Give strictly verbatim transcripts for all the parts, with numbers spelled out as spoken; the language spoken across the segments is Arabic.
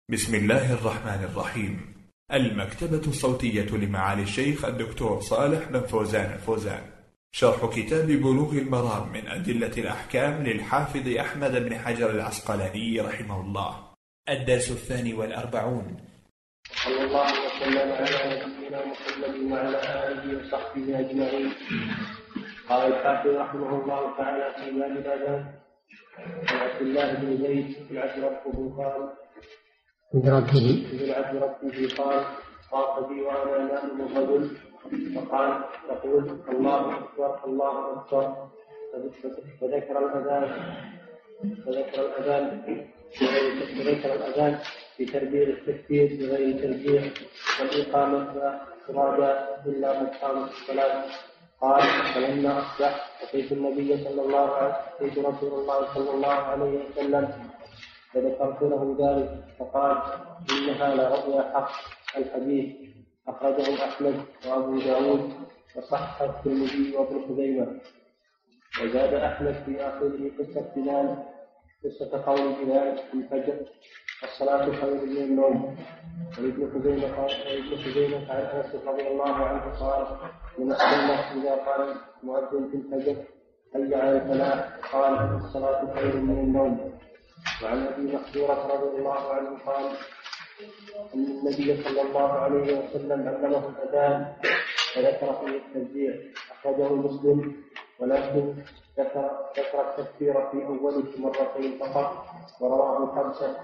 بسم الله الرحمن الرحيم. المكتبة الصوتية لمعالي الشيخ الدكتور صالح بن فوزان الفوزان، شرح كتاب بلوغ المرام من أدلة الأحكام للحافظ أحمد بن حجر العسقلاني رحمه الله. الدرس الثاني والأربعون. صلى الله وسلم على نبينا محمد وعلى آله وصحبه أجمعين. قال الحافظ رحمه الله تعالى في باب الأذان عن عبد الله بن زيد بن عبد ربه قال بربه بن عبد ربه قال طاف بي وأنا نائم الرجل فقال تقول الله أكبر الله أكبر، فذكر الأذان فذكر الأذان فذكر الأذان بتربيع التكبير بغير ترجيع، والإقامة لا تراد إلا مقام الصلاة. قال فلما أصبح أتيت النبي صلى الله عليه أتيت رسول الله صلى الله عليه وسلم فذكرت له ذلك فقال إنها لرؤيا حق. الحديث أخرجه أحمد وأبو داود وصححه الترمذي وابن خزيمة. وزاد أحمد في آخره قصة بلال قصة قول بلال في الفجر الصلاة خير من النوم. وابن خزيمة قال ابن خزيمة عن أنس رضي الله عنه قال من السنة إذا قال مؤذن في الفجر حي على الفلاح قال الصلاة خير من النوم. وعن أبي محذورة رضي الله عنه قال أن النبي صلى الله عليه وسلم علمه الأذان فذكر فيه التشجيع. أخرجه مسلم ولكن ذكر ذكر التكبير في أوله مرتين فقط، ورواه خمسة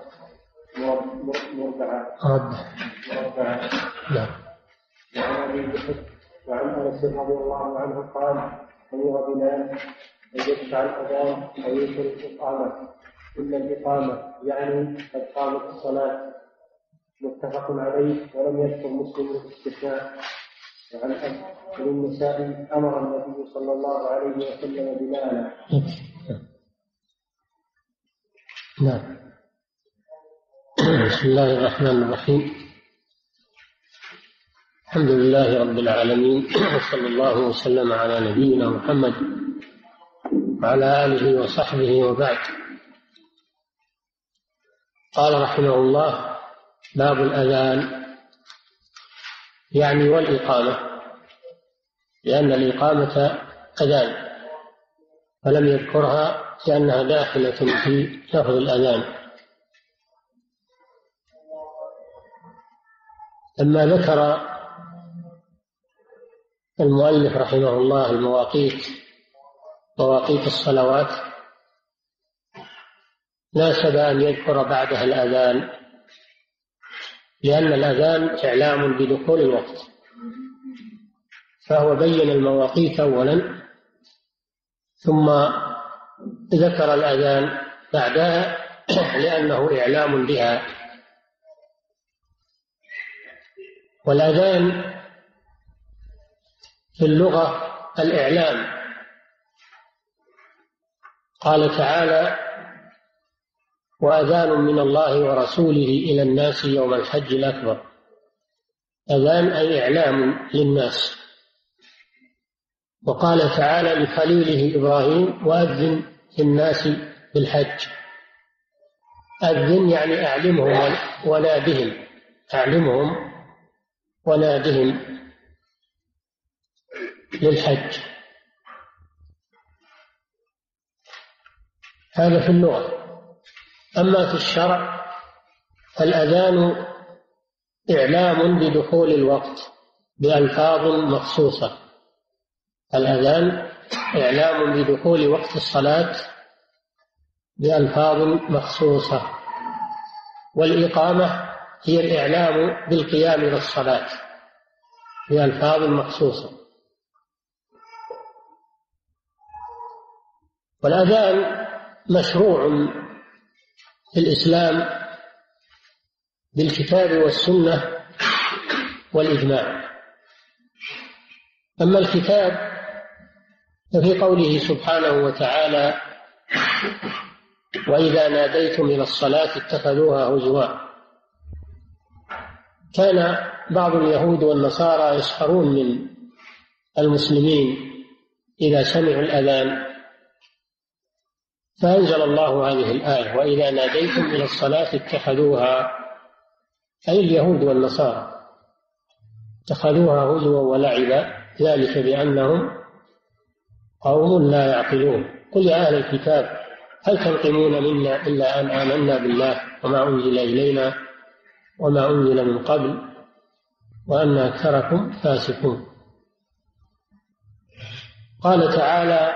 مربعة مربعة. وعن أبي بكر وعن أنس رضي الله عنه قال أمر بلال أن يدفع الأذان وينكر الإقامة إلا الإقامة، يعني قد قامت الصلاة. متفق عليه ولم يذكر مسلم الاستثناء. وعن أبي النسائي أمر النبي صلى الله عليه وسلم بلالا. نعم. بسم الله الرحمن الرحيم. الحمد لله رب العالمين، وصلى الله وسلم على نبينا محمد وعلى آله وصحبه وبعد. قال رحمه الله باب الأذان يعني والإقامة، لأن الإقامة أذان ولم يذكرها لأنها داخلة في لفظ الأذان. لما ذكر المؤلف رحمه الله المواقيت مواقيت الصلوات ناسب أن يذكر بعدها الأذان، لأن الأذان إعلام بدخول الوقت، فهو بين المواقيت أولا ثم ذكر الأذان بعدها لأنه إعلام بها. والأذان في اللغة الإعلام. قال تعالى وأذان من الله ورسوله إلى الناس يوم الحج الأكبر. أذان أي إعلام للناس. وقال تعالى لخليله إبراهيم وأذن في الناس بالحج. أذن يعني أعلمهم ونادهم أعلمهم ونادهم للحج. هذا في اللغة. أما في الشرع فالأذان إعلام بدخول الوقت بألفاظ مخصوصة. الأذان إعلام بدخول وقت الصلاة بألفاظ مخصوصة. والإقامة هي الإعلام بالقيام للصلاة بألفاظ مخصوصة. والأذان مشروع في الإسلام بالكتاب والسنة والإجماع. أما الكتاب ففي قوله سبحانه وتعالى وإذا ناديتم إلى الصلاة اتخذوها هزوا. كان بعض اليهود والنصارى يسخرون من المسلمين إذا سمعوا الأذان، فأنزل الله هذه الآية وإذا ناديتم إلى الصلاة اتخذوها أي اليهود والنصارى اتخذوها هزوا ولعبا ذلك بأنهم قوم لا يعقلون. قل يا أهل الكتاب هل تنقمون منا إلا أن آمنا بالله وما أنزل إلينا وما أنزل من قبل وأن أكثركم فاسقون. قال تعالى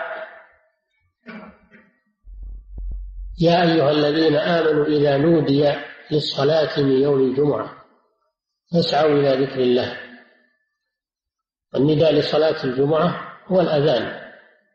يا أيها الذين آمنوا إذا نودي للصلاة من يوم الجمعة فاسعوا إلى ذكر الله. النداء لصلاة الجمعة هو الأذان.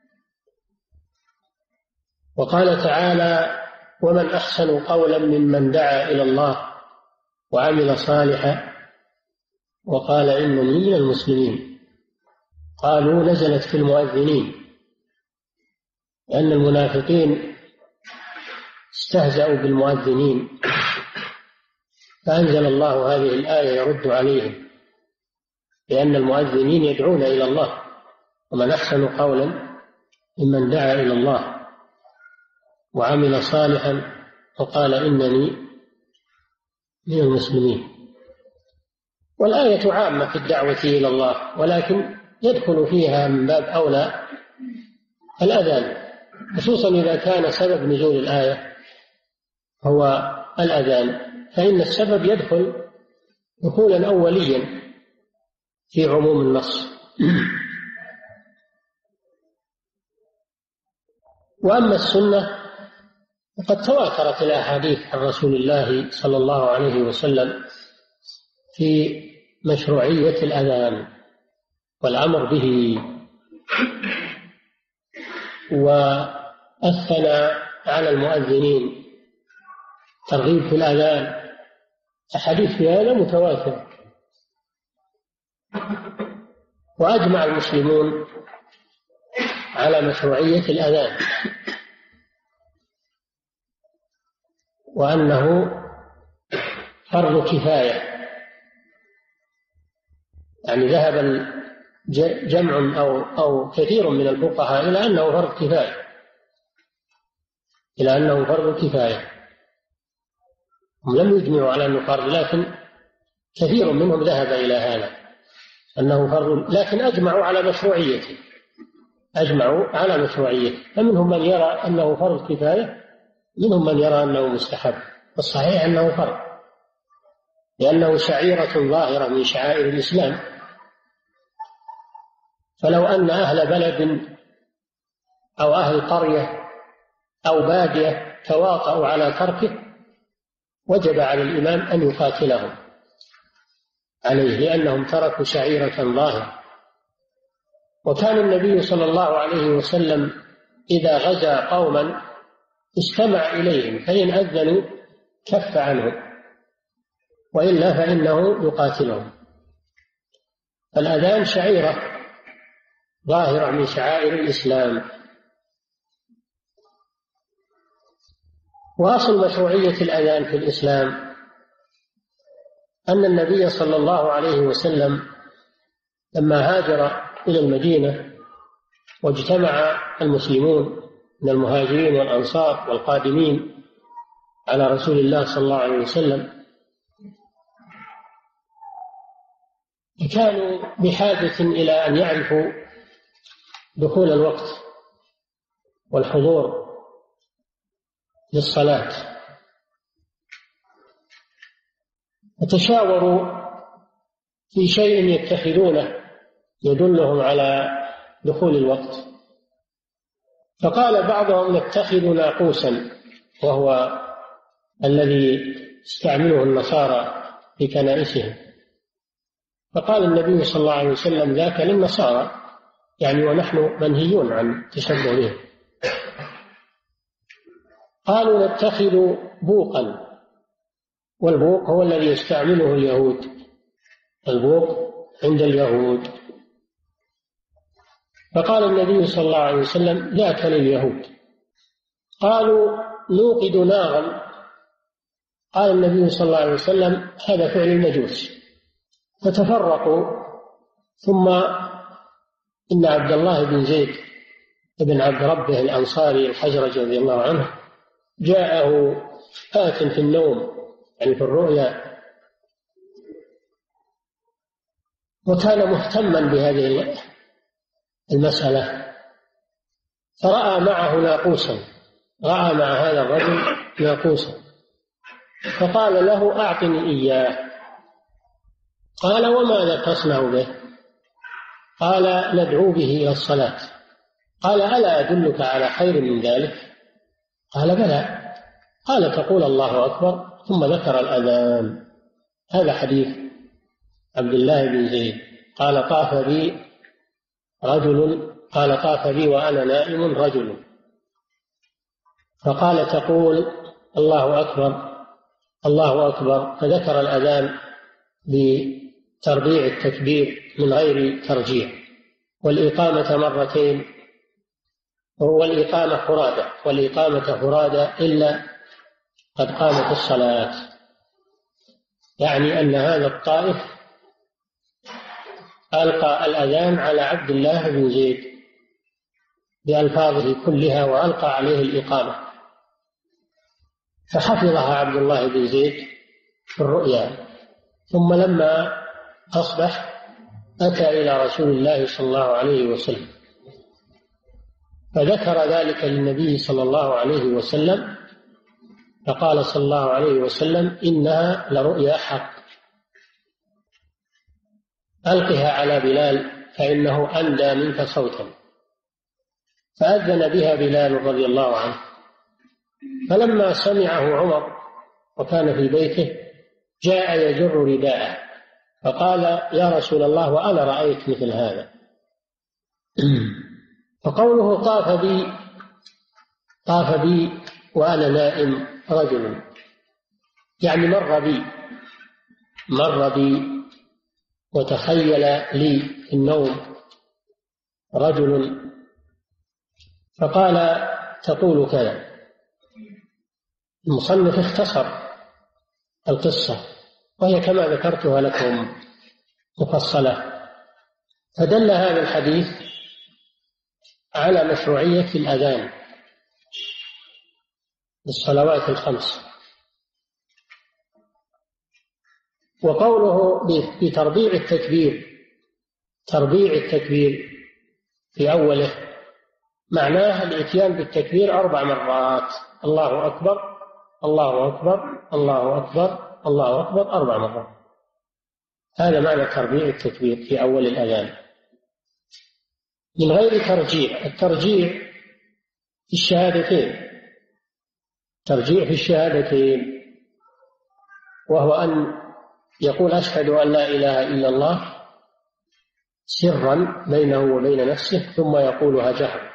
وقال تعالى ومن أحسن قولا ممن دعا إلى الله وعمل صالحا وقال إنني من المسلمين. قالوا نزلت في المؤذنين لأن المنافقين استهزأوا بالمؤذنين فأنزل الله هذه الآية يرد عليهم لأن المؤذنين يدعون إلى الله. ومن أحسن قولا ممن دعا إلى الله وعمل صالحا وقال إنني من المسلمين. والآية عامة في الدعوة إلى الله ولكن يدخل فيها من باب أولى الأذان، خصوصا إذا كان سبب نزول الآية هو الأذان، فإن السبب يدخل دخولا أوليا في عموم النص. وأما السنة فقد تواترت الأحاديث عن رسول الله صلى الله عليه وسلم في مشروعية الأذان والأمر به والثناء على المؤذنين، ترغيب في الأذان، أحاديث في هذا متواترة. وأجمع المسلمون على مشروعية الأذان وأنه فرض كفاية، يعني ذهب جمع أو أو كثير من الفقهاء إلى أنه فرض كفاية إلى أنه فرض كفاية هم لم يجمعوا على أنه فرض، لكن كثير منهم ذهب إلى هذا أنه فرض، لكن أجمعوا على مشروعيته أجمعوا على مشروعيته فمنهم من يرى أنه فرض كفاية، منهم من يرى أنه مستحب. والصحيح أنه فرض لأنه شعيرة ظاهرة من شعائر الإسلام، فلو أن أهل بلد أو أهل قرية أو بادية تواطؤوا على تركه وجب على الإمام أن يقاتلهم عليه لأنهم تركوا شعيرة ظاهرة. وكان النبي صلى الله عليه وسلم إذا غزا قوما استمع إليهم فإن أذنوا كف عنهم وإلا فإنه يقاتلهم. الأذان شعيرة ظاهرة من شعائر الإسلام. وأصل مشروعية الأذان في الإسلام أن النبي صلى الله عليه وسلم لما هاجر إلى المدينة واجتمع المسلمون من المهاجرين والأنصار والقادمين على رسول الله صلى الله عليه وسلم كانوا بحاجة إلى أن يعرفوا دخول الوقت والحضور للصلاة، فتشاوروا في شيء يتخذونه يدلهم على دخول الوقت. فقال بعضهم نتخذ ناقوسا وهو الذي استعمله النصارى في كنائسهم. فقال النبي صلى الله عليه وسلم ذاك للنصارى، يعني ونحن منهيون عن التشبه بهم. قالوا نتخذ بوقا، والبوق هو الذي يستعمله اليهود، البوق عند اليهود. فقال النبي صلى الله عليه وسلم ذاك لليهود. قالوا نوقد نارا، قال النبي صلى الله عليه وسلم هذا فعل المجوس. فتفرقوا. ثم إن عبد الله بن زيد بن عبد ربه الأنصاري الحجرج رضي الله عنه جاءه آت في النوم، يعني في الرؤيا، وكان مهتما بهذه المسألة، فرأى معه ناقوسا، رأى مع هذا الرجل ناقوسا، فقال له أعطني إياه. قال وماذا تصنع به؟ قال ندعو به إلى الصلاة. قال ألا أدلك على خير من ذلك؟ قال بلى. قال تقول الله أكبر ثم ذكر الأذان. هذا حديث عبد الله بن زيد قال طاف بي رجل قال طاف بي وأنا نائم رجل فقال تقول الله أكبر الله أكبر، فذكر الأذان بتربيع التكبير من غير ترجيع، والإقامة مرتين، والإقامة فرادى والإقامة فرادى إلا قد قامت الصلاة، يعني أن هذا الطائف ألقى الأذان على عبد الله بن زيد بألفاظه كلها وألقى عليه الإقامة، فحفظها عبد الله بن زيد في الرؤيا. ثم لما أصبح أتى إلى رسول الله صلى الله عليه وسلم فذكر ذلك للنبي صلى الله عليه وسلم، فقال صلى الله عليه وسلم إنها لرؤيا حق، ألقها على بلال فإنه أندى منك صوتا. فأذن بها بلال رضي الله عنه. فلما سمعه عمر وكان في بيته جاء يجر رداءه فقال يا رسول الله وأنا رأيت مثل هذا. فقوله طاف بي طاف بي وأنا نائم رجل، يعني مر بي مر بي وتخيل لي في النوم رجل فقال تقول كذا. المصنف اختصر القصة وهي كما ذكرتها لكم مفصلة، فدل هذا الحديث على مشروعية الأذان للصلوات الخمس. وقوله بتربيع التكبير تربيع التكبير في أوله معناه الإتيان بالتكبير أربع مرات، الله أكبر الله أكبر الله أكبر الله أكبر أربع مرات، هذا معنى تربيع التكبير في أول الأذان من غير ترجيع. الترجيع في الشهادتين ترجيع في الشهادتين وهو أن يقول أشهد أن لا إله إلا الله سرا بينه وبين نفسه ثم يقولها جهرا،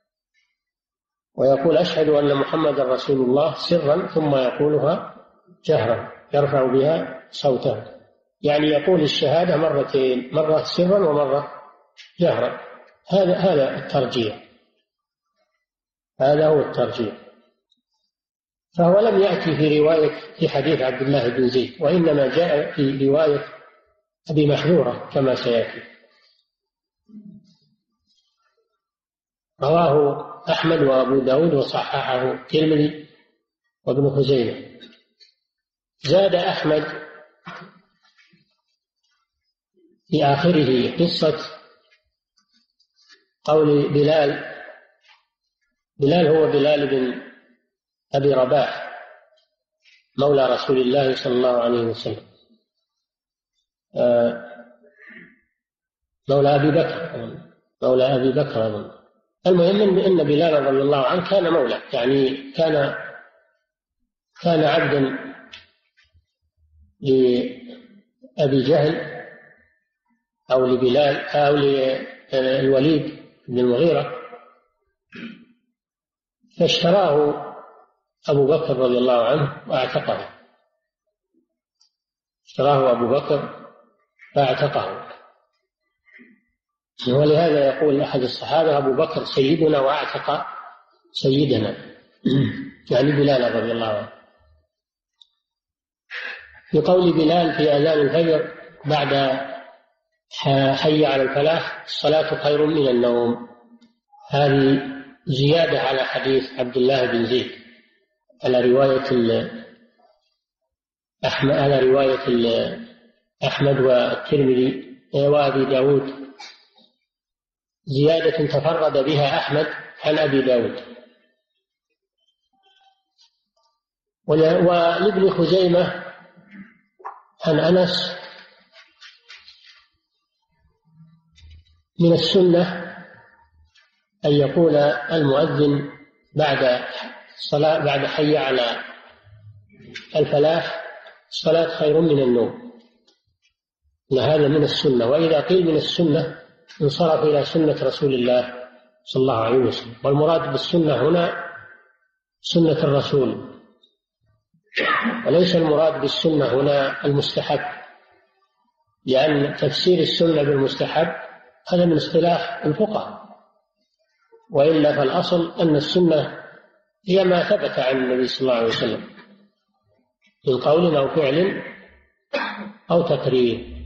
ويقول أشهد أن محمد رسول الله سرا ثم يقولها جهرا يرفع بها صوته، يعني يقول الشهادة مرتين، مرة سرا ومرة جهرا. هذا هذا الترجيع هذا هو الترجيع. فهو لم يأتي في رواية في حديث عبد الله بن زيد، وإنما جاء في رواية أبي محذورة كما سيأتي. رواه أحمد وأبو داود وصححه الترمذي وابن خزيمة. زاد أحمد في آخره قصة قول بلال بلال هو بلال بن أبي رباح مولى رسول الله صلى الله عليه وسلم، مولى أبي بكر مولى أبي بكر المهم أن بلال رضي الله عنه كان مولى، يعني كان كان عبدا لأبي جهل أو لبلال أو للوليد بن المغيرة، فاشتراه أبو بكر رضي الله عنه واعتقه اشتراه أبو بكر فاعتقه. ولهذا يقول أحد الصحابة أبو بكر سيدنا واعتق سيدنا يعني بلال رضي الله عنه. في قول بلال في أذان الفجر بعد حي على الفلاح الصلاة خير من النوم، هذه زيادة على حديث عبد الله بن زيد على رواية أحمد على رواية أحمد والترمذي وأبي داود، زيادة تفرد بها أحمد عن أبي داود. ولابن خزيمة عن أنس من السنة أن يقول المؤذن بعد الصلاة بعد حي على الفلاح الصلاة خير من النوم، إن هذا من السنة. وإذا قيل من السنة انصرف إلى سنة رسول الله صلى الله عليه وسلم، والمراد بالسنة هنا سنة الرسول، وليس المراد بالسنة هنا المستحب، لأن تفسير السنة بالمستحب هذا من اصطلاح الفقهاء، وإلا فالأصل أن السنة هي ما ثبت عن النبي صلى الله عليه وسلم من قول أو فعل أو تقرير.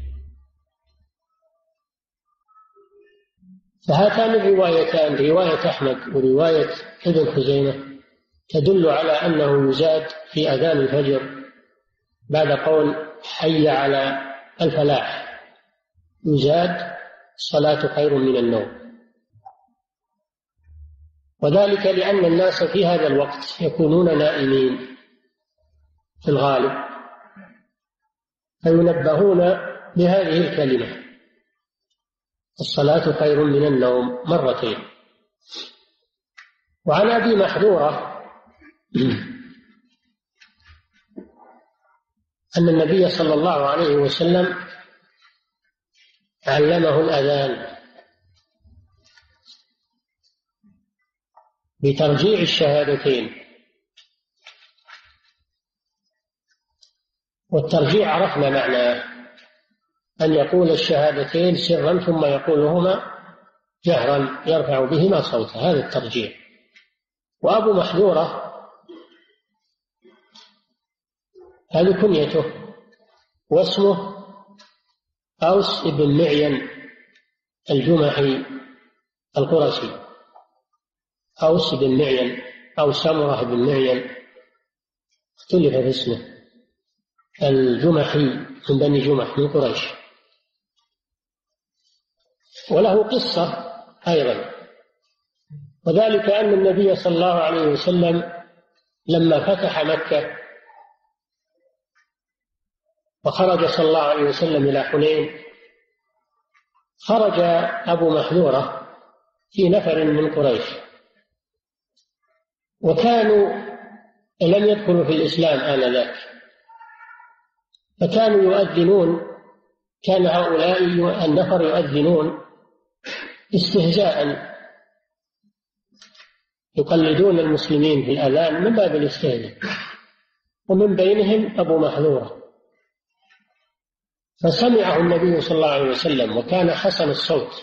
فهاتان الروايتان، رواية أحمد ورواية ابن خزيمة، تدل على أنه يزاد في أذان الفجر بعد قول حي على الفلاح، يزاد الصلاة خير من النوم، وذلك لأن الناس في هذا الوقت يكونون نائمين في الغالب، فينبهون بهذه الكلمة الصلاة خير من النوم مرتين. وعن أبي محذورة أن النبي صلى الله عليه وسلم علمه الأذان بترجيع الشهادتين، والترجيع عرفنا معناه، أن يقول الشهادتين سرا ثم يقولهما جهرا يرفع بهما صوته، هذا الترجيع. وأبو محذورة هذه كنيته، واسمه أوس بن معين الجمحي القرشي، أوس بن معين أو سمرة بن معين، اختلف في اسمه، الجمحي من بني جمح من قريش. وله قصة أيضا، وذلك أن النبي صلى الله عليه وسلم لما فتح مكة وخرج صلى الله عليه وسلم إلى حنين، خرج أبو محذورة في نفر من قريش، وكانوا لم يدخلوا في الإسلام آنذاك، فكانوا يؤذنون، كان هؤلاء النفر يؤذنون استهزاء، يقلدون المسلمين في الأذان من باب الاستهزاء، ومن بينهم أبو محذورة. فسمعه النبي صلى الله عليه وسلم وكان حسن الصوت،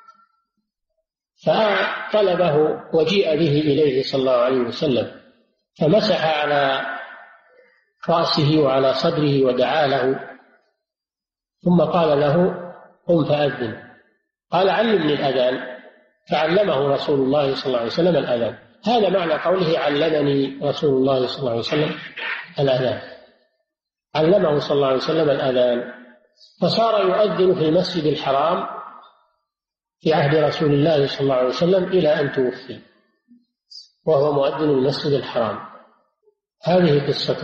فطلبه وجيء به إليه صلى الله عليه وسلم، فمسح على رأسه وعلى صدره ودعا له، ثم قال له قم فأذن. قال علمني الأذان، فعلمه رسول الله صلى الله عليه وسلم الأذان. هذا معنى قوله علمني رسول الله صلى الله عليه وسلم الأذان، علمه صلى الله عليه وسلم الأذان، فصار يؤذن في المسجد الحرام في عهد رسول الله صلى الله عليه وسلم إلى أن توفي، وهو مؤذن المسجد الحرام. هذه قصته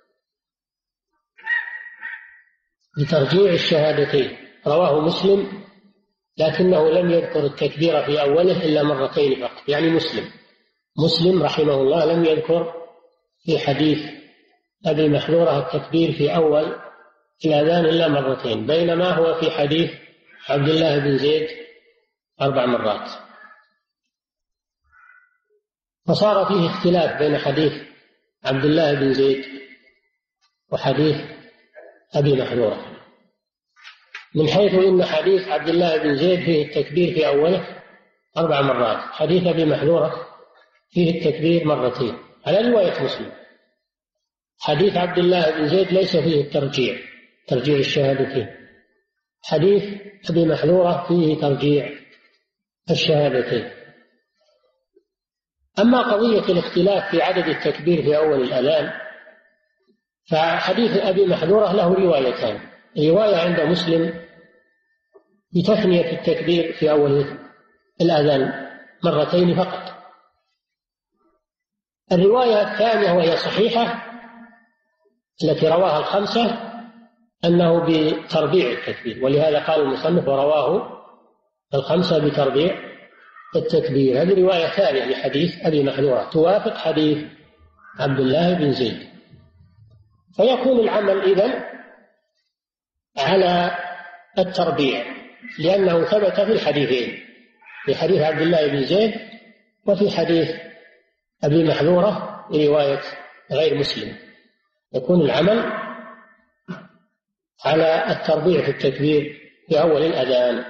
بترجيع الشهادتين. رواه مسلم، لكنه لم يذكر التكبير في أوله إلا مرتين فقط، يعني مسلم مسلم رحمه الله لم يذكر في حديث أبي محذورة التكبير في أول الأذان إلا مرتين، بينما هو في حديث عبد الله بن زيد أربع مرات. فصار فيه اختلاف بين حديث عبد الله بن زيد وحديث أبي محذورة، من حيث إن حديث عبد الله بن زيد فيه التكبير في أوله أربع مرات، حديث أبي محذورة فيه التكبير مرتين على رواية مسلم. حديث عبد الله بن زيد ليس فيه الترجيع، ترجيع الشهادتين. حديث أبي محذورة فيه ترجيع الشهادتين. أما قضية الاختلاف في عدد التكبير في أول الأذان، فحديث أبي محذورة له روايتان، رواية عند مسلم بتثنية التكبير في أول الأذان مرتين فقط. الرواية الثانية وهي صحيحة التي رواها الخمسة أنه بتربيع التكبير، ولهذا قال المصنف ورواه الخمسة بتربيع التكبير. هذه رواية ثانية لحديث أبي محذورة توافق حديث عبد الله بن زيد، فيكون العمل إذن على التربيع لأنه ثبت في الحديثين، في حديث عبد الله بن زيد وفي حديث أبي محذورة رواية غير مسلم. يكون العمل على التربيع في التكبير في أول الأذان.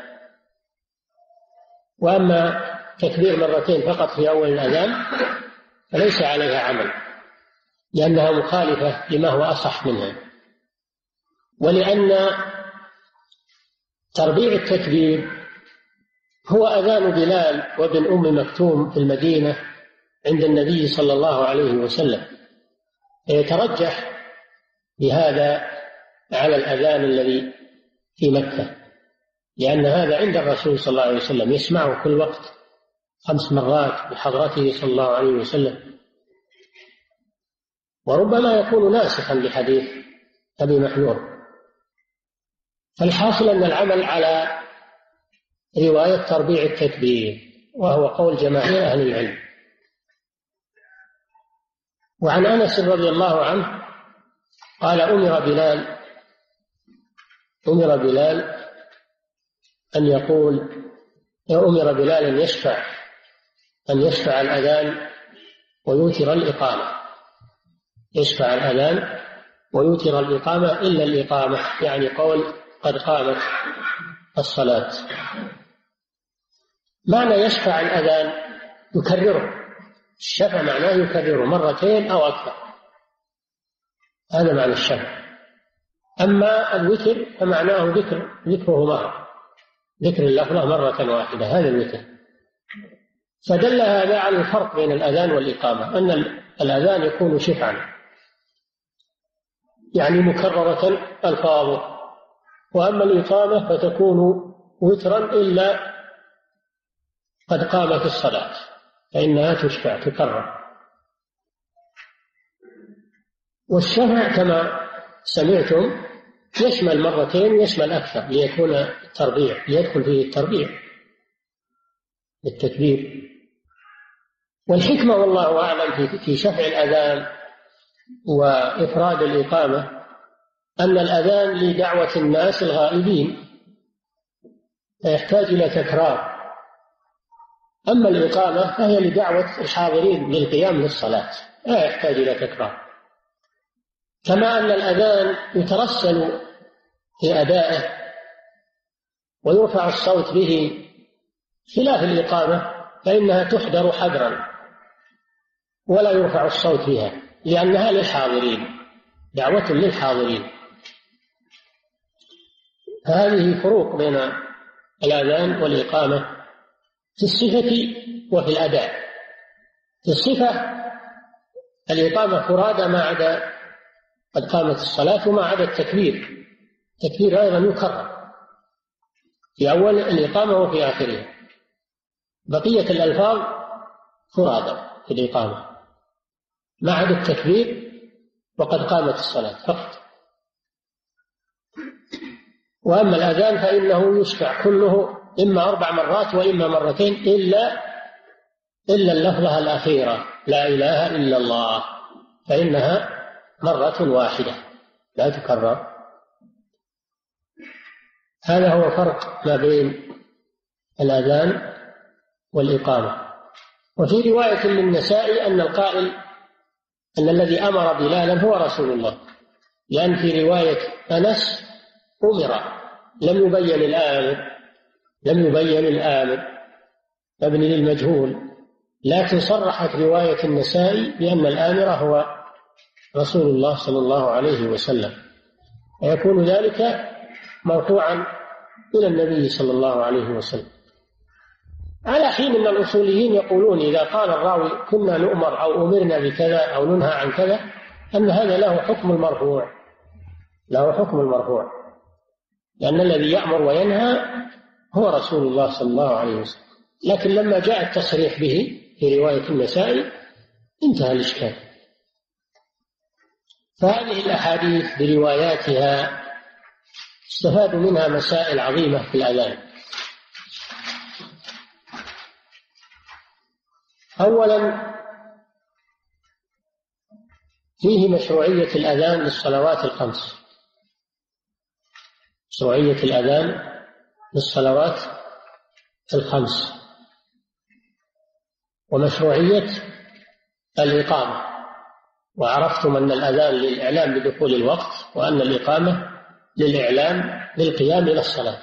وأما تكبير مرتين فقط في أول الأذان فليس عليها عمل لأنها مخالفة لما هو أصح منها، ولأن تربيع التكبير هو أذان بلال وابن أم مكتوم في المدينة عند النبي صلى الله عليه وسلم، يترجح بهذا على الأذان الذي في مكة، لأن هذا عند الرسول صلى الله عليه وسلم يسمعه كل وقت خمس مرات بحضرته صلى الله عليه وسلم، وربما يكون ناسخا لحديث أبي محذور. فالحاصل أن العمل على رواية تربيع التكبير، وهو قول جماهير أهل العلم. وعن أنس رضي الله عنه قال أمر بلال أمر بلال أن يقول أمر بلال أن يشفع أن يشفع الأذان ويوتر الإقامة، يشفع الأذان ويوتر الإقامة إلا الإقامة، يعني قول قد قامت الصلاة. معنى يشفع الأذان يكرره، الشفع معناه يكرره مرتين أو أكثر، هذا معنى الشفع. أما الوتر فمعناه ذكر ذكره مرة، ذكر اللفظة مرة واحدة، هذا الوتر. فدل هذا على الفرق بين الأذان والإقامة، أن الأذان يكون شفعا يعني مكررة ألفاظه، وأما الإقامة فتكون وترا إلا قد قامت الصلاة فإنها تشفع تكرر. والشفع كما سمعتم يشمل مرتين يشمل أكثر ليكون التربيع ليدخل فيه التربيع بالتكبير. والحكمة والله أعلم في شفع الأذان وإفراد الإقامة أن الأذان لدعوة الناس الغائبين فيحتاج إلى تكرار، أما الإقامة فهي لدعوة الحاضرين للقيام للصلاة لا يحتاج إلى تكرار. كما أن الأذان يترسل في أدائه ويرفع الصوت به خلاف الإقامة فإنها تحضر حضرا ولا يرفع الصوت بها لأنها للحاضرين، دعوة للحاضرين. فهذه فروق بين الأذان والإقامة في الصفة وفي الأداء. في الصفة الإقامة فرادى ما عدا قد قامت الصلاة وما عدا التكبير، التكبير أيضا يكرر في أول الإقامة وفي آخرها، بقية الألفاظ فرادى في الإقامة ما عدا التكبير وقد قامت الصلاة فقط. وأما الأذان فإنه يشفع كله إما أربع مرات وإما مرتين إلا إلا اللفظة الأخيرة لا إله إلا الله فإنها مرة واحدة لا تكرر. هذا هو فرق ما بين الأذان والإقامة. وفي رواية للنسائي أن القائل أن الذي أمر بلالا هو رسول الله، لأن في رواية أنس أمر لم يبين الآمر لم يبين الآمر مبني للمجهول، لكن صرحت رواية النسائي بأن الآمر هو رسول الله صلى الله عليه وسلم، ويكون ذلك مرفوعا إلى النبي صلى الله عليه وسلم، على حين أن الأصوليين يقولون إذا قال الراوي كنا نؤمر أو أمرنا بكذا أو ننهى عن كذا أن هذا له حكم المرفوع له حكم المرفوع لأن الذي يأمر وينهى هو رسول الله صلى الله عليه وسلم. لكن لما جاء التصريح به في رواية النسائي انتهى الإشكال. فهذه الأحاديث برواياتها استفاد منها مسائل عظيمة في الأذان. أولا فيه مشروعية الأذان للصلوات الخمس، مشروعية الأذان للصلوات الخمس، ومشروعية الإقامة. وعرفتم أن الأذان للإعلام بدخول الوقت، وأن الإقامة للإعلام بالقيام إلى الصلاة.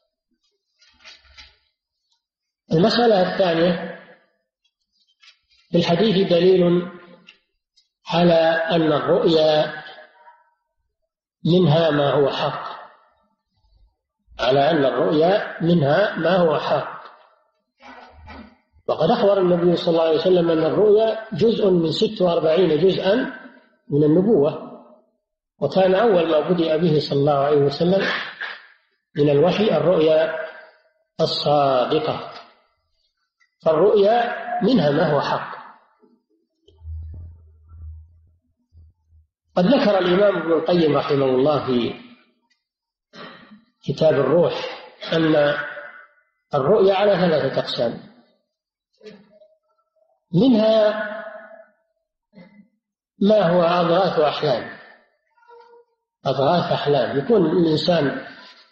المسألة الثانية، في الحديث دليل على أن الرؤيا منها ما هو حق، على أن الرؤيا منها ما هو حق. وقد أخبر النبي صلى الله عليه وسلم أن الرؤيا جزء من ست وأربعين جزءا من النبوة، وكان أول ما بدأ به صلى الله عليه وسلم من الوحي الرؤيا الصادقة. فالرؤيا منها ما هو حق. قد ذكر الإمام ابن القيم رحمه الله في كتاب الروح أن الرؤيا على ثلاثة أقسام، منها ما هو أضغاث أحلام، أضغاث أحلام، يكون الإنسان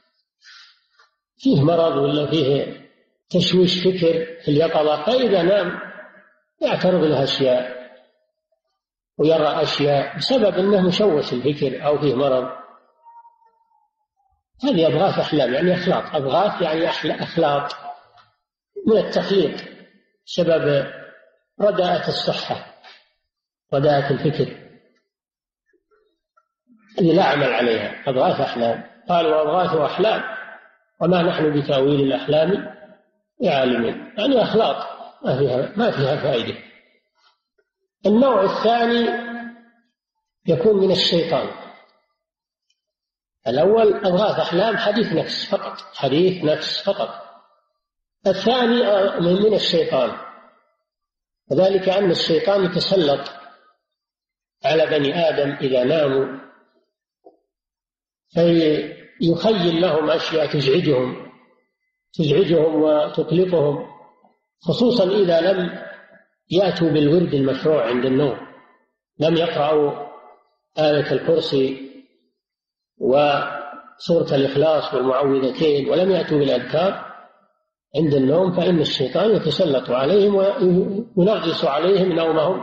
فيه مرض ولا فيه تشويش فكر في اليقظة، فإذا نام يعترض له أشياء ويرى أشياء بسبب أنه مشوش الفكر أو فيه مرض. هذه أضغاث أحلام، يعني أخلاط، أضغاث يعني أخلاط من التخليط سبب رداءة الصحة، رداءة الفكر، هذه لا عمل عليها، أضغاث أحلام. قالوا أضغاث أحلام وما نحن بتأويل الأحلام بعالمين، يعني أخلاط ما فيها ما فيها فائدة. النوع الثاني يكون من الشيطان. الأول أضغاث أحلام، حديث نفس فقط، حديث نفس فقط. الثاني من الشيطان، وذلك أن الشيطان يتسلط على بني آدم إذا ناموا فيخيل لهم أشياء تزعجهم تزعجهم وتقلقهم، خصوصا إذا لم يأتوا بالورد المشروع عند النوم، لم يقرأوا آية الكرسي وسورة الإخلاص والمعوذتين ولم يأتوا بالأذكار عند النوم، فإن الشيطان يتسلط عليهم وينغص عليهم نومهم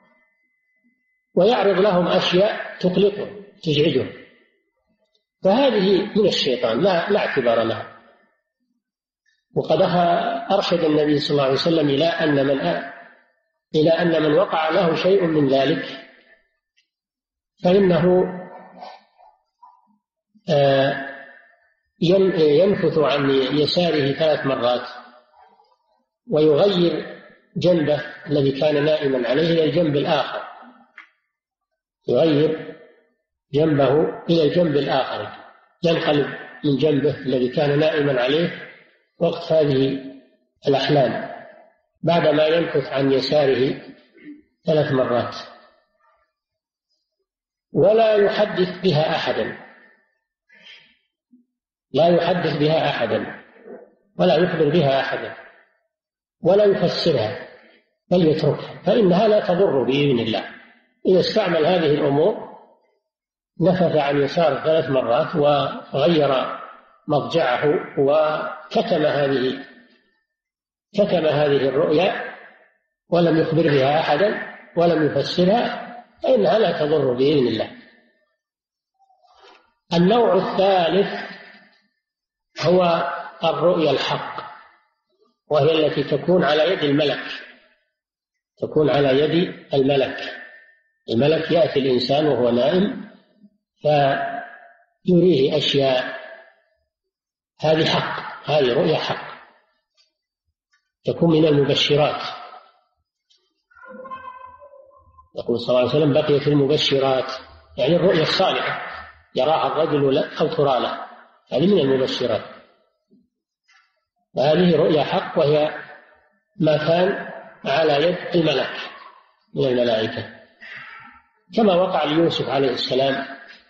ويعرض لهم أشياء تقلقهم تزعجهم، فهذه من الشيطان لا, لا اعتبار لها. وقد أرشد النبي صلى الله عليه وسلم إلى أن من إلى أن من وقع له شيء من ذلك فإنه ينفث عن يساره ثلاث مرات ويغير جنبه الذي كان نائما عليه إلى الجنب الآخر، يغير جنبه إلى الجنب الآخر، ينقلب من جنبه الذي كان نائما عليه وقت هذه الأحلام بعدما ينفث عن يساره ثلاث مرات، ولا يحدث بها أحدا، لا يحدث بها أحدا ولا يخبر بها أحدا ولا يفسرها، بل يتركها، فإنها لا تضر بإذن الله. إذا استعمل هذه الأمور نفث عن يساره ثلاث مرات وغير مضجعه وكتم هذه كتم هذه الرؤيا ولم يخبر بها أحدا ولم يفسرها، فإنها لا تضر بإذن الله. النوع الثالث هو الرؤيا الحق، وهي التي تكون على يد الملك، تكون على يد الملك. الملك يأتي الإنسان وهو نائم فيريه أشياء، هذه حق، هذه رؤيا حق، تكون من المبشرات. يقول صلى الله عليه وسلم بقيت المبشرات، يعني الرؤيا الصالحة يراها الرجل أو ترى له، هذه من المبشرات. وهذه رؤيا حق، وهي ما كان على يد الملك من الملائكة، كما وقع ليوسف عليه السلام،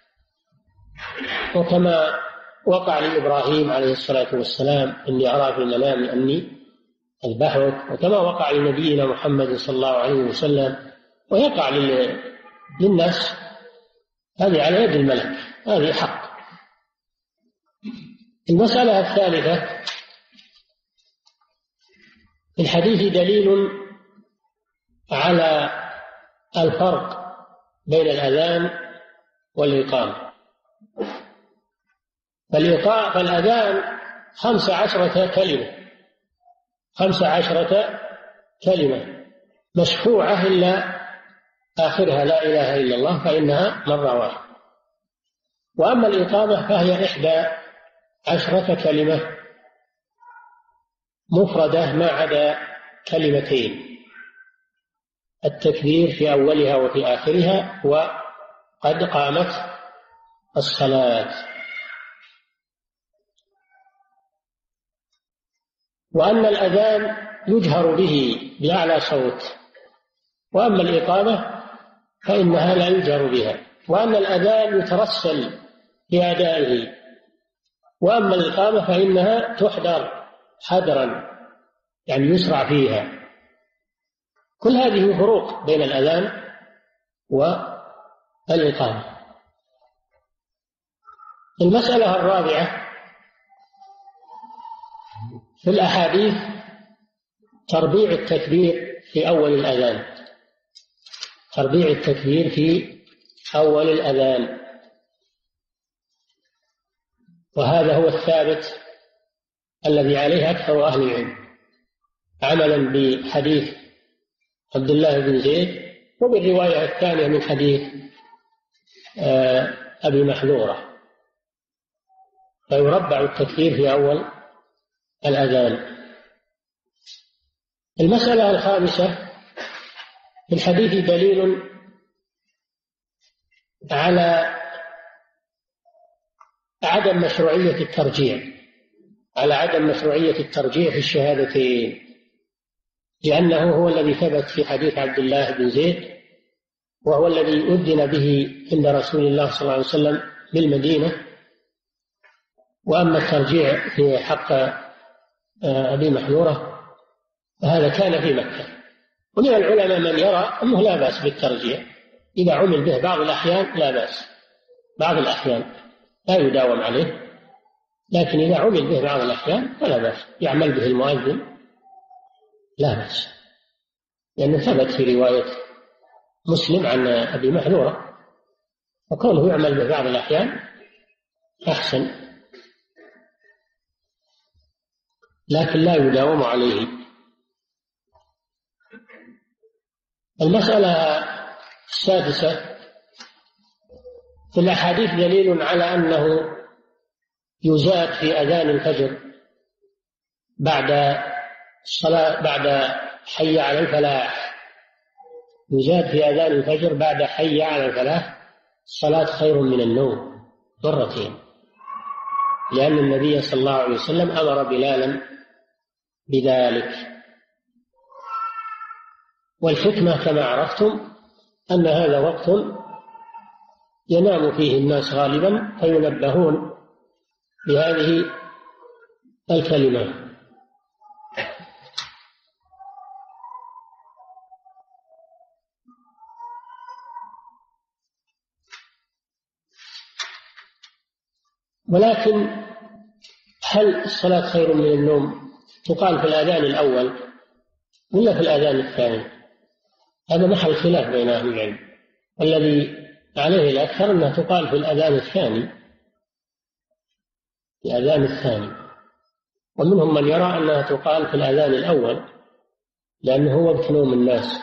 وكما وقع لإبراهيم عليه الصلاة والسلام إني أرى في المنام أني أذبحك، وكما وقع لنبينا محمد صلى الله عليه وسلم، ويقع للناس. هذه على يد الملك، هذه حق. المسألة الثالثة: في الحديث دليل على الفرق بين الأذان والإقامة. فالأذان خمس عشرة كلمة خمس عشرة كلمة مشفوعة إلا آخرها لا إله إلا الله، فإنها مرة واحدة. وأما الإقامة فهي إحدى عشرة كلمة مفردة ما عدا كلمتين: التكبير في أولها وفي آخرها، وقد قامت الصلاة. وأن الأذان يجهر به بأعلى صوت، وأما الإقامة فإنها لا يجهر بها. وأن الأذان يترسل في أدائه، وأما الإقامة فإنها تحضر حذرا، يعني يسرع فيها. كل هذه فروق بين الأذان والإقامة. المسألة الرابعة: في الأحاديث تربيع التكبير في أول الأذان، تربيع التكبير في أول الأذان، وهذا هو الثابت الذي عليه أكثر أهل العلم، عملا بحديث عبد الله بن زيد، وبالرواية الثانية من حديث أبي محذورة، فيربع التكبير في أول الأذان. المسألة الخامسة: في الحديث دليل على عدم مشروعية الترجيع على عدم مشروعية الترجيع في الشهادتين، لأنه هو الذي ثبت في حديث عبد الله بن زيد، وهو الذي أذن به عند رسول الله صلى الله عليه وسلم بالمدينة. وأما الترجيع في حق أبي محذورة فهذا كان في مكة. ومن العلماء من يرى أنه لا بأس بالترجيع إذا عمل به بعض الأحيان، لا بأس، بعض الأحيان لا يداوم عليه، لكن إذا عمل به بعض الأحيان فلا بأس، يعمل به المؤذن لا بأس، لأنه ثبت في رواية مسلم عن أبي محذورة، وكونه يعمل به بعض الأحيان أحسن، لكن لا يداوم عليه. المسألة السادسة: في الأحاديث دليل على أنه يزاد في أذان الفجر بعد الصلاة بعد حي على الفلاح، يزاد في أذان الفجر بعد حي على الفلاح: الصلاة خير من النوم، مرتين، لأن النبي صلى الله عليه وسلم أمر بلالا بذلك. والحكمة كما عرفتم أن هذا وقت ينام فيه الناس غالبا، فينبهون بهذه الكلمة. ولكن هل الصلاة خير من النوم تقال في الأذان الأول ولا في الأذان الثاني؟ هذا محل خلاف بين أهل العلم، والذي عليه الأكثر أنها تقال في الأذان الثاني في الأذان الثاني ومنهم من يرى أنها تقال في الأذان الأول لأنه هو وقت نوم الناس.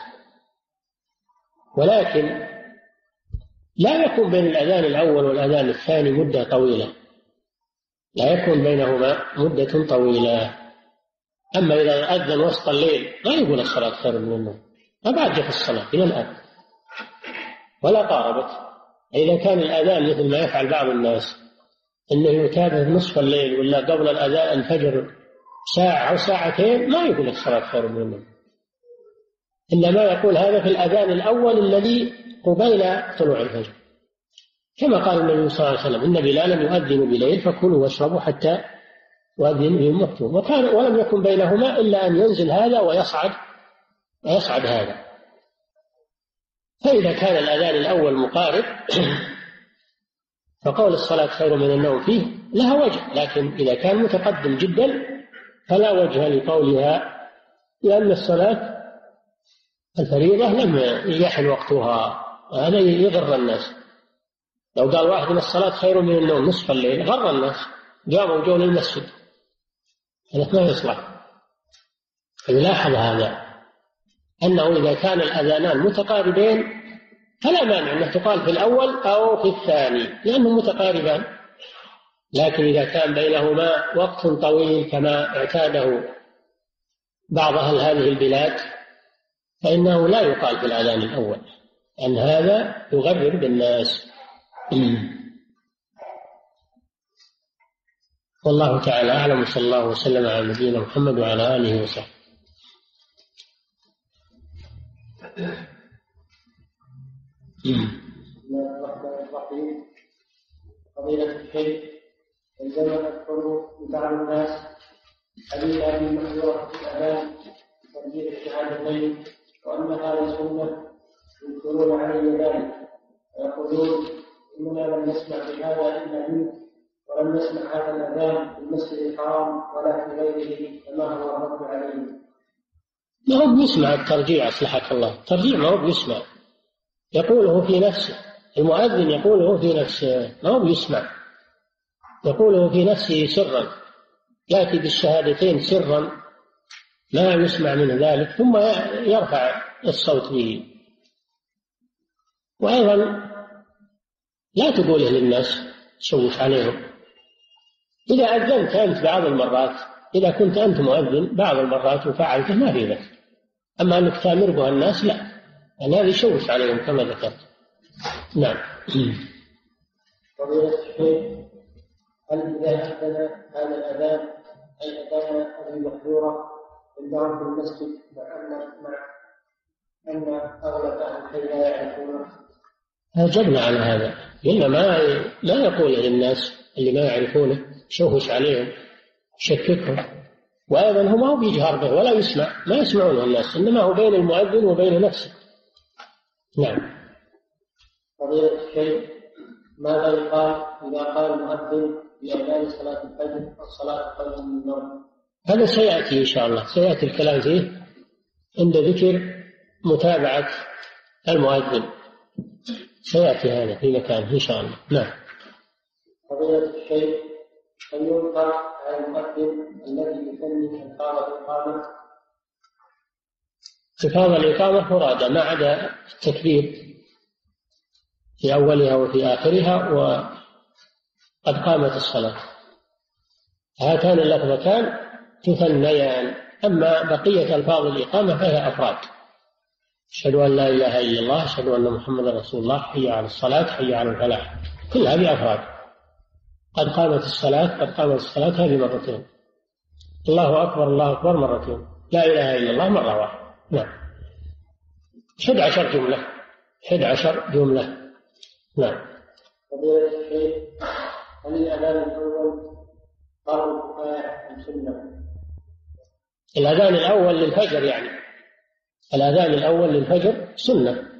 ولكن لا يكون بين الأذان الأول والأذان الثاني مدة طويلة، لا يكون بينهما مدة طويلة. أما إذا أذن وسط الليل لا يقول الصلاة خير من النوم، أبعد في الصلاة إلى الآن ولا قاربت. إذا كان الأذان مثل ما يفعل بعض الناس أنه يتابع نصف الليل ولا قبل الأذان الفجر ساعة أو ساعتين ما يقول الصلاة خير من النوم، إنما يقول هذا في الأذان الأول الذي قبيل طلوع الفجر، كما قال النبي صلى الله عليه وسلم: إن بلالا يؤذن بليل فكلوا واشربوا حتى يؤذن بهم مكتوب. وكان ولم يكن بينهما إلا أن ينزل هذا ويصعد ويصعد هذا. فإذا كان الأذان الأول مقارب فقول الصلاة خير من النوم فيه لها وجه، لكن إذا كان متقدم جدا فلا وجه لقولها، لأن الصلاة الفريضة لم يحل وقتها، هذا يغر الناس. لو قال واحد من الصلاة خير من النوم نصف الليل غر الناس، قاموا جو للمسجد، هذا ما يصلح. يلاحظ هذا أنه إذا كان الأذانان متقاربين فلا مانع أنه تقال في الأول أو في الثاني لأنهم متقاربان، لكن إذا كان بينهما وقت طويل كما اعتاده بعض أهل هذه البلاد فإنه لا يقال في الأذان الأول، أن هذا يغرر بالناس. والله تعالى أعلم، صلى الله وسلم على نبينا محمد وعلى آله وصحبه. بسم الله الرحمن الرحيم. فضيلة الشيخ، عندما أذكر لبعض الناس حديث أبي محذورة في الأذان تسجيل الشهادتين وأن هذا سنة ينكرون علي ذلك ويقولون إننا لم نسمع بهذا إلا منك ولم نسمع هذا الأذان في المسجد الحرام ولا في غيره، فما هو الرد عليه؟ ما هو بيسمع الترجيع، أصلحك الله، الترجيع ما هو بيسمع، يقوله في نفسه، المؤذن يقوله في نفسه، ما هو بيسمع، يقوله في نفسه سرا، يأتي بالشهادتين سرا لا يسمع من ذلك ثم يرفع الصوت به. وأيضا لا تقوله للناس تشوش عليهم. إذا أذنت أنت بعض المرات، إذا كنت أنت مؤذن بعض المرات وفعلته ما في ذلك، أما أنك تأمر بها الناس لا، يعني هذا يشوش عليهم كما ذكرت. نعم. فضيلة الشيخ، هل إذا أذن هذا الأذان أي أذان أبي محذورة عندهم في المسجد مع أن أغلب أهل الحي لا يعرفونه؟ أجبنا على هذا، قلنا ما لا يقول للناس اللي ما يعرفونه شوهش عليهم شككهم، وأيضا هو ما هو بيجهر به ولا يسمع، ما يسمعونه الناس، إنما هو بين المؤذن وبين نفسه. نعم. فضيلة الشيخ، ماذا يقال إذا قال المؤذن بأذان صلاة الفجر الصلاة خير من النوم؟ هذا سيأتي إن شاء الله، سيأتي الكلام فيه عند ذكر متابعة المؤذن، سيأتي هذا في مكانه إن شاء الله. نعم. فضيلة الشيخ، هل ينكر على المؤذن الذي يسمي ألفاظ الإقامة؟ ألفاظ الإقامة مرادة ما عدا التكبير في أولها وفي آخرها وقد قامت الصلاة، هاتان اللفظتان تثنيان، أما بقية ألفاظ الإقامة فهي أفراد: أشهد أن لا إله إلا الله، أشهد أن محمدا رسول الله، حي على الصلاة، حي على الفلاح، كل هذه أفراد. قد قامت الصلاة، قد قامت الصلاة هذه مرتين، الله أكبر الله أكبر مرتين، لا إله إلا الله مرة واحدة. نعم. أحد عشر جملة، أحد عشر جملة. نعم. فضيلة الشيخ، هل الأذان الأول فرض كفاية أم سنة؟ الأذان الأول للفجر يعني الأذان الأول للفجر سنة،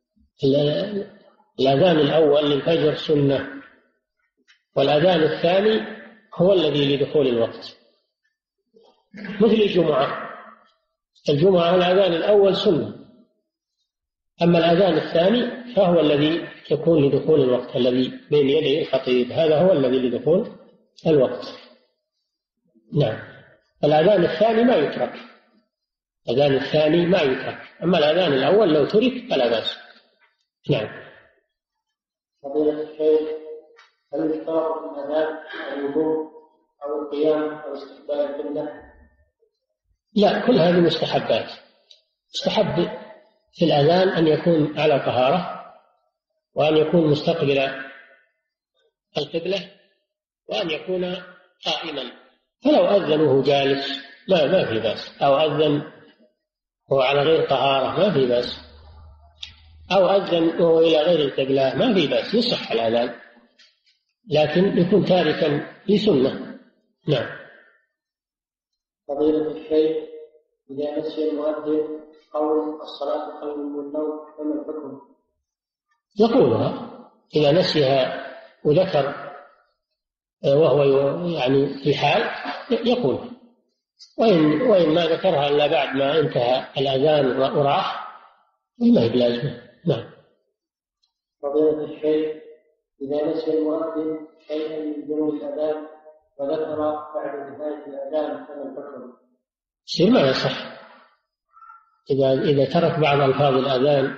الأذان الأول للفجر سنة، والأذان الثاني هو الذي لدخول الوقت، مثل الجمعة. الجمعة الأذان الأول سنة، أما الأذان الثاني فهو الذي يكون لدخول الوقت، الذي بين يدي الخطيب، هذا هو الذي لدخول الوقت. نعم. الأذان الثاني ما يترك، الأذان الثاني ما يترك، أما الأذان الأول لو ترك فلا بأس. نعم. فضيلة الشيخ، هل يشترط في الأذان الوضوء أو القيام أو استقبال القبلة؟ لا، كل هذه مستحبات. مستحب في الأذان أن يكون على طهارة، وأن يكون مستقبل القبلة، وأن يكون قائما فلو أذن وهو جالس ما ما في بأس، أو أذن وهو على غير طهارة ما في بأس، أو أذن وهو إلى غير القبلة ما في بأس، يصح الأذان، لكن يكون تاركا لسنة. نعم. فضيلة الشيخ، إذا نسي المؤذن قول الصلاة خير من النوم فما الحكم؟ يقولها إذا نسيها وذكر وهو يعني في حال يقول، وإن, وإن ما ذكرها إلا بعد ما انتهى الأذان وراح ما هي بلازمة. نعم. فضيلة الشيخ، إذا نسي المؤذن شيئا من جنون الأذان وذكر بعد نهاية الأذان فما الحكم؟ يصير ما يصح. إذا إذا ترك بعض ألفاظ الأذان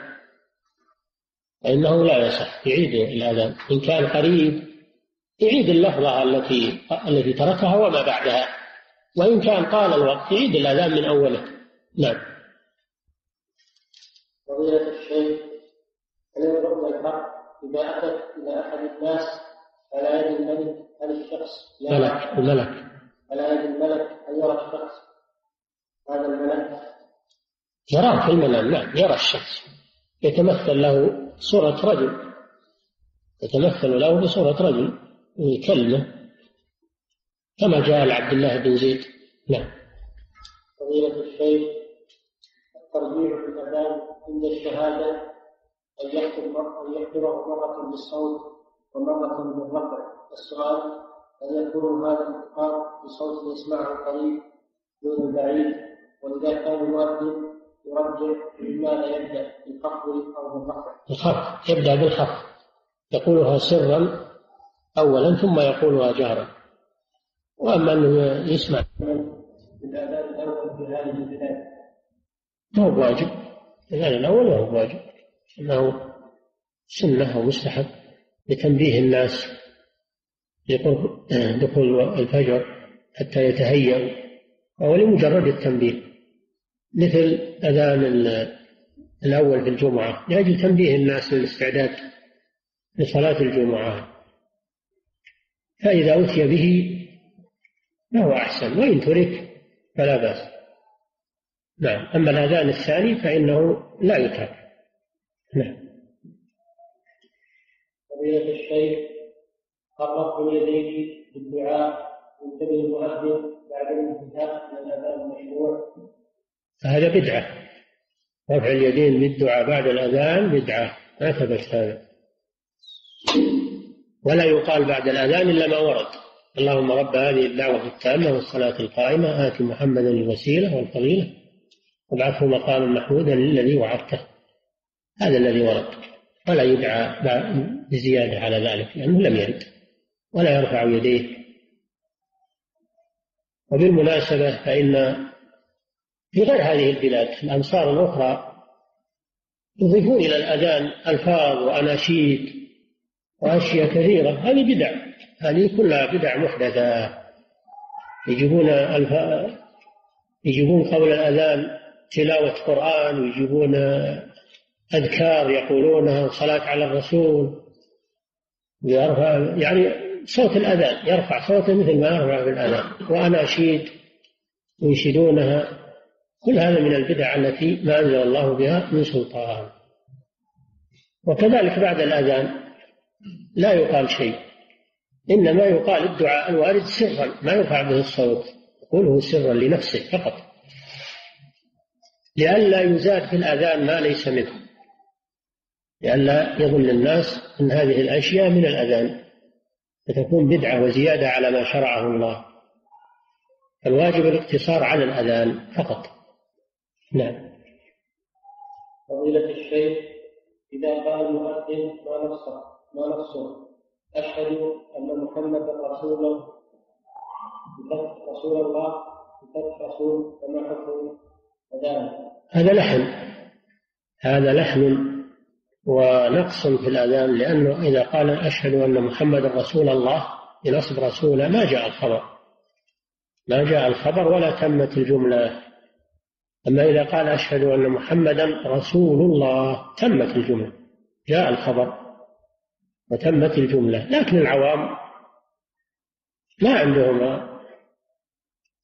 فإنه لا يصح، يعيد الأذان. إن كان قريب يعيد اللفظة التي التي تركها وما بعدها، وإن كان طال الوقت يعيد الأذان من أوله. نعم. فضيلة الشيخ، هل يرد الحق إذا أتت إلى أحد الناس على يد الملك هل الشخص ملك الملك على يد الملك هل يرى الشخص هذا الملك؟ يراه في المنام. نعم، يرى الشخص، يتمثل له صورة رجل، يتمثل له بصورة رجل كلمة كما جاء لعبد الله بن زيد. نعم. فضيلة الشيخ، الترجيح في الأذان عند الشهادة أن يكتبه مرة بالصوت ومرة بالرفع. السؤال: هل يكون هذا الإقرار بصوت يسمعه القريب دون البعيد؟ وإذا كان المؤذن يرجع بماذا يبدأ، بالخفض أو بالرفع؟ الخفض، يبدأ بالخفض، يقولها سرا أولا ثم يقولها جهرا. وأما أنه يسمع بالأذان الأول في هذه البلاد ما هو واجب، الأذان الأول ما هو واجب، إنه سنة ومستحب لتنبيه الناس لقرب دخول الفجر حتى يتهيأوا، أو لمجرد التنبيه، مثل أذان الأول في الجمعة لأجل تنبيه الناس للاستعداد لصلاة الجمعة، فإذا أتي به فهو أحسن، وإن ترك فلا بأس. نعم. أما الأذان الثاني فإنه لا يترك. نعم. فضيلة الشيخ، قربت يديه بالدعاء ينتبه المؤذن بعد الانتهاء من الأذان المشروع، فهذا بدعة. رفع اليدين بالدعاء بعد الأذان بدعة، ما ثبت هذا، ولا يقال بعد الأذان إلا ما ورد: اللهم رب هذه الدعوة التامة والصلاة القائمة آت محمدا الوسيلة والفضيلة وابعثه مقاما محمودا للذي وعدته. هذا الذي ورد، ولا يدعى بزيادة على ذلك لأنه لم يرد، ولا يرفع يديه. وبالمناسبة فإن في غير هذه البلاد الأمصار الأخرى يضيفون إلى الأذان ألفاظ وأناشيد وأشياء كثيرة، هذه بدع، هذه كلها بدع محدثة. يجيبون الف... يجيبون قبل الأذان تلاوة قرآن، ويجيبون أذكار يقولونها، وصلاة على الرسول، يرفع يعني صوت الأذان، يرفع صوته مثل ما يرفع في الأذان، وأناشيد ينشدونها. كل هذا من البدع التي ما أنزل الله بها من سلطان. وكذلك بعد الأذان لا يقال شيء، إنما يقال الدعاء الوارد سرا، ما يرفع به الصوت، يقوله سرا لنفسه فقط، لئلا يزاد في الأذان ما ليس منه، لئلا يظن الناس أن هذه الأشياء من الأذان فتكون بدعة وزيادة على ما شرعه الله. الواجب الاقتصار على الأذان فقط. نعم. فضيلة الشيخ، إذا قال المؤذن ما نصه ما نصه أشهد أن محمد رسول الله رسول الله بفتح رسول فما حكم أذانه؟ هذا لحن، هذا لحن ونقص في الأذان، لأنه إذا قال أشهد أن محمد رسول الله بنصب رسول ما جاء الخبر، ما جاء الخبر ولا تمت الجملة. أما إذا قال أشهد أن محمدا رسول الله تمت الجملة، جاء الخبر وتمت الجملة. لكن العوام ما عندهم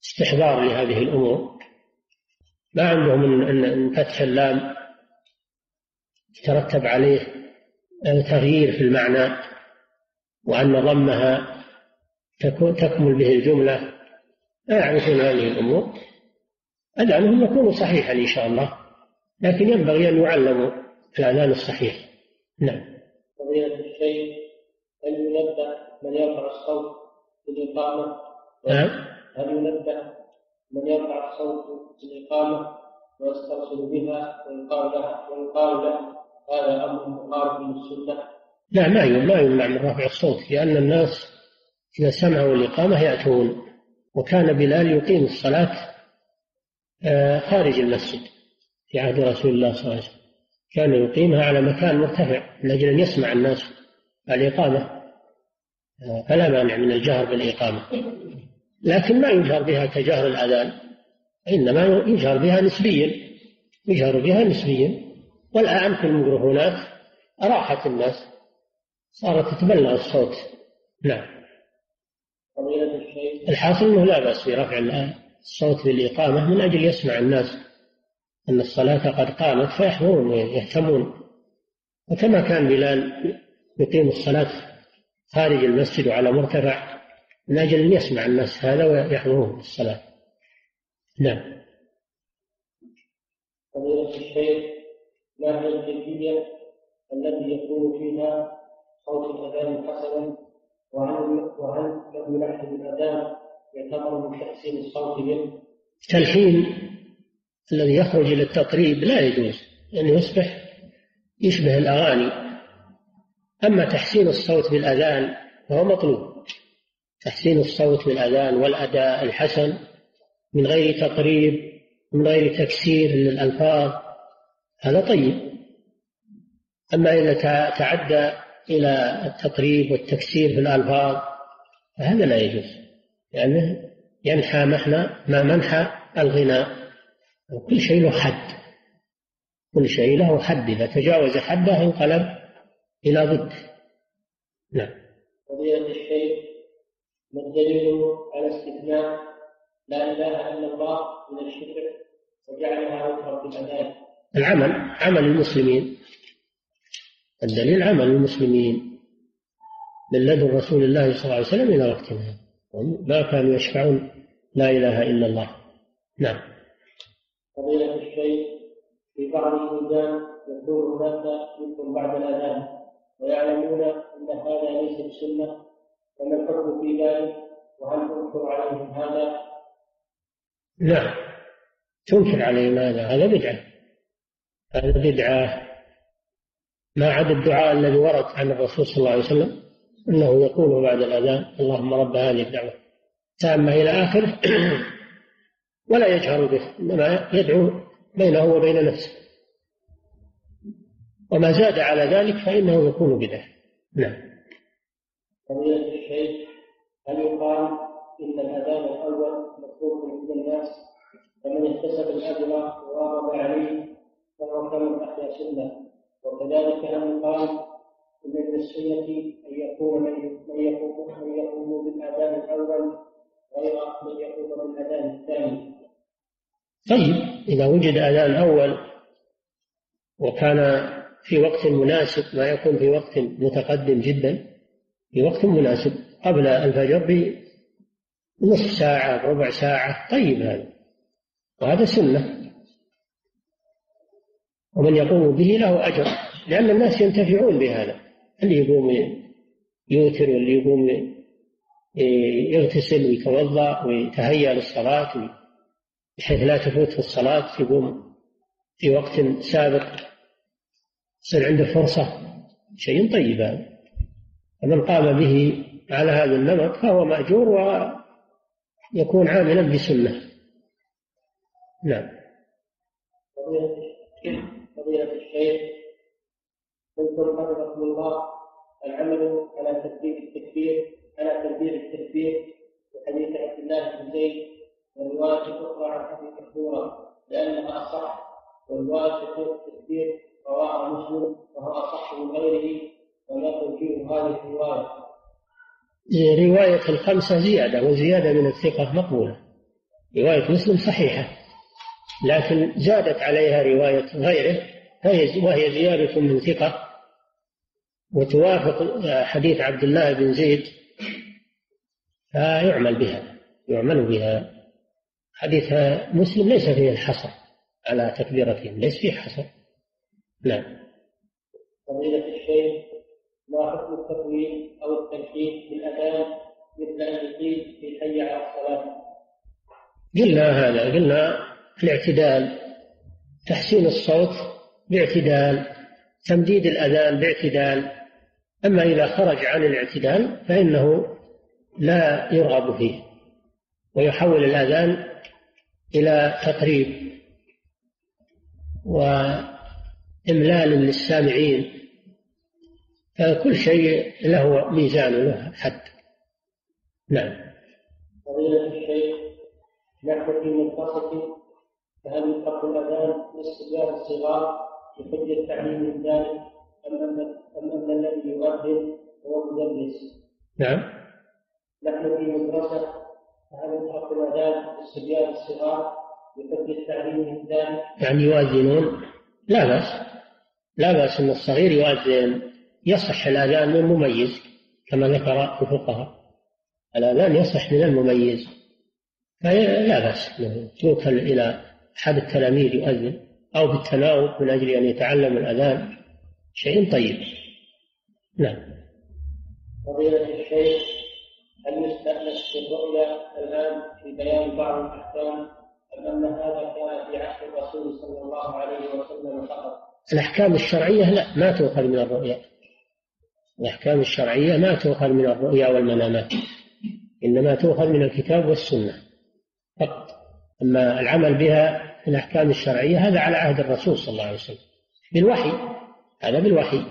استحضار لهذه الأمور، ما عندهم أن فتح اللام يترتب عليه تغيير في المعنى، وأن ضمها تكمل به الجملة، لا يعرفون هذه الأمور. أذانهم يكون صحيحا إن شاء الله، لكن ينبغي أن يعلموا الأذان الصحيح. نعم. فضيلة الشيخ، هل ينبه من يرفع الصوت بالإقامة؟ نعم. هل ينبه من يرفع الصوت بالإقامة ويسترسل بها ويقال له ويقال له هذا أمر مخالف للسنة؟ لا، ما ما يمنع من رفع الصوت، لأن الناس إذا سمعوا الإقامة يأتون، وكان بلال يقيم الصلاة خارج المسجد في عهد رسول الله صلى الله عليه وسلم، كان يقيمها على مكان مرتفع من أجل أن يسمع الناس الإقامة، فلا مانع من الجهر بالإقامة، لكن ما يجهر بها كجهر الأذان، إنما يجهر بها نسبيا، يجهر بها نسبيا. والآن في الميكروفونات أراحت الناس، صارت تتبلغ الصوت. نعم. الحاصل أنه لا بأس برفع الصوت بالإقامة من أجل يسمع الناس أن الصلاة قد قامت فيحضرون ويهتمون، وكما كان بلال يقيم الصلاة خارج المسجد على مرتفع من أجل أن يسمع الناس هذا ويحضرون الصلاة. نعم. فضيلة الشيخ، ما هي الكيفية التي يكون فيها صوت الأذان حسنا، وهل وهل لو يلحن الأذان يعتبر من تحسين الصوت به؟ التلحين الذي يخرج إلى التطريب لا يجوز، لأنه يعني يصبح يشبه الأغاني. أما تحسين الصوت بالأذان فهو مطلوب، تحسين الصوت بالأذان والأداء الحسن من غير تقريب، من غير تكسير للألفاظ، هذا طيب. أما إذا تعدى إلى التقريب والتكسير في الألفاظ فهذا لا يجوز، لأنه ينحى محنا ما منحى الغناء، وكل شيء له حد، كل شيء له حد، إذا تجاوز حده انقلب إلى ضد. نعم. فضيلة الشيخ، ما الدليل على استثناء لا إله إلا الله من الشرك وجعلها وترا في الأذان؟ العمل، عمل المسلمين، الدليل عمل المسلمين من لدن رسول الله صلى الله عليه وسلم إلى وقتنا، ما كانوا يشفعون لا إله إلا الله. نعم. فضيلة الشيخ، في بعض البلدان يكون هناك ذكر بعد الأذان ويعلمون أن هذا ليس بسنة، فما الحكم في ذلك؟ وهل تنكر عليهم هذا؟ نعم، تنكر عليهم هذا، هذا بدعة، هذا بدعة. ما عدا الدعاء الذي ورد عن الرسول صلى الله عليه وسلم أنه يقول بعد الأذان اللهم رب هذه الدعوة تامة إلى آخره، ولا يجهر به، إنما يدعو بينه وبين نفسه، وما زاد على ذلك فإنه يكون بدعة. نعم. فضيلة الشيخ، هل يقال إن الأذان الأول مطلوب من الناس فمن اكتسب الأجر وواظب عليه فهو كمن أحيا سنة، وكذلك هل يقال إن من السنة أن يكون من يقوم من يقوم بالأذان الأول غير من يقوم بالأذان الثاني؟ طيب، إذا وجد أذان أول وكان في وقت مناسب، ما يكون في وقت متقدم جدا، في وقت مناسب قبل الفجر بنصف ساعة ربع ساعة، طيب هذا، وهذا سنة، ومن يقوم به له أجر، لأن الناس ينتفعون بهذا، اللي يقوم يوتر واللي يقوم يغتسل ويتوضأ ويتهيأ للصلاة بحيث لا تفوت في الصلاة، يقوم في وقت سابق يصير عنده فرصة، شيء طيب هذا. فمن قام به على هذا النمط فهو مأجور ويكون عاملا بسنة. نعم. فضيلة الشيخ، قلتم حفظكم الله العمل على تكبير التكبير على تكبير التكبير وحديث عبد الله بن زيد والرواية الأخرى عن أبي محذورة لأنها أصح، والرواية التكبير رواه مسلم وهو أصح من غيره، ولا توجيه هذه الرواية. رواية الخمسة زيادة، وزيادة من الثقة مقبولة، رواية مسلم صحيحة، لكن زادت عليها رواية غيره وهي زيادة من ثقة وتوافق حديث عبد الله بن زيد، فيعمل بها يعمل بها. حديث مسلم ليس فيه الحصر على تكبيرتهم، ليس فيه حصر. نعم. فضيلة الشيخ، ما حكم التطويل أو التنكيل في الأذان مثل أن يقيل في حي على الصلاة؟ قلنا هذا، قلنا الاعتدال، تحسين الصوت باعتدال، تمديد الأذان باعتدال. أما إذا خرج عن الاعتدال فإنه لا يرغب فيه، ويحول الأذان إلى تقريب وإملال للسامعين، فكل شيء له ميزان له حد. نعم. فضيلة الشيخ، نحن في منطقة، فهل يطلق الأذان للصبيان الصغار بحجة تعليم ذلك أم أم أن الذي يؤذن هو مدرس؟ نعم. نحن في مدرسة، فهل يطلق الأذان للصبيان الصغار بحجة تعليم ذلك؟ يعني يؤذنون؟ لا بأس، لا بأس أن الصغير يؤذن، يصح الأذان من المميز كما ذكر الفقهاء، الأذان يصح من المميز، فلا بأس توكل إلى أحد التلاميذ يؤذن، أو بالتناوب من أجل أن يتعلم الأذان، شيء طيب. نعم. فضيلة الشيخ، هل يستأنس بالرؤيا الآن في بيان بعض الأحكام أم أن هذا كان في عهد الرسول صلى الله عليه وسلم فقط؟ الأحكام الشرعية لا، ما تؤخذ من الرؤيا. الأحكام الشرعية ما تؤخذ من الرؤيا والمنامات، إنما تؤخذ من الكتاب والسنة فقط. أما العمل بها في الأحكام الشرعية هذا على عهد الرسول صلى الله عليه وسلم بالوحي، هذا بالوحي.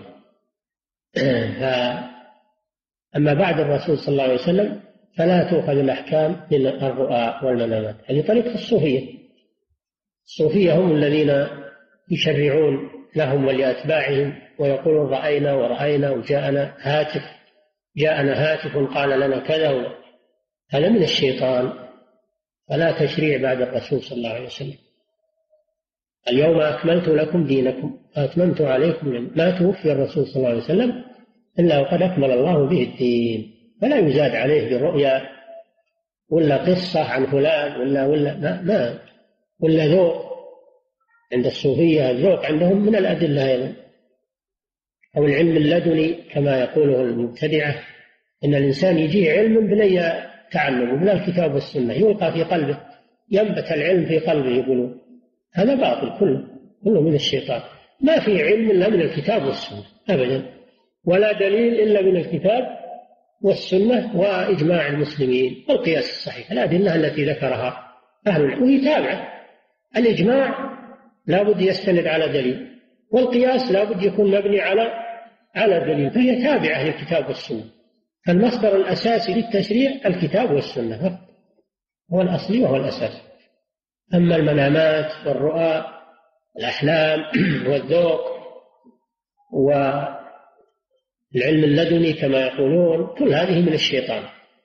أما بعد الرسول صلى الله عليه وسلم فلا تؤخذ الأحكام من الرؤى والمنامات. هذه طريقة الصوفية. الصوفية هم الذين يشرعون لهم ولأتباعهم ويقولون رأينا ورأينا وجاءنا هاتف، جاءنا هاتف قال لنا كذا، هذا من الشيطان، فلا تشريع بعد الرسول صلى الله عليه وسلم. اليوم أكملت لكم دينكم وأتممت عليكم، ما توفي الرسول صلى الله عليه وسلم إلا وقد أكمل الله به الدين، فلا يزاد عليه بالرؤيا ولا قصة عن فلان ولا ولا ما, ما ولا ذوق. عند الصوفية الذوق عندهم من الأدلة أيضا، أو العلم اللدني كما يقوله المبتدعة، إن الإنسان يجيه علم بني تعلم من الكتاب والسنة، يلقى في قلبه، ينبت العلم في قلبه، يقولون هذا باطل كله، كله من الشيطان. ما في علم إلا من الكتاب والسنة أبدا، ولا دليل إلا من الكتاب والسنة وإجماع المسلمين والقياس الصحيح، الأدلة التي ذكرها أهل العلم، وهي تابعة. الإجماع لا بد يستند على دليل، والقياس لا بد يكون مبني على على دليل، فهي تابعة للكتاب والسنة. فالمصدر الأساسي للتشريع الكتاب والسنة، هو الأصلي وهو الأساس. أما المنامات والرؤى والأحلام والذوق والعلم اللدني كما يقولون، كل هذه من الشيطان.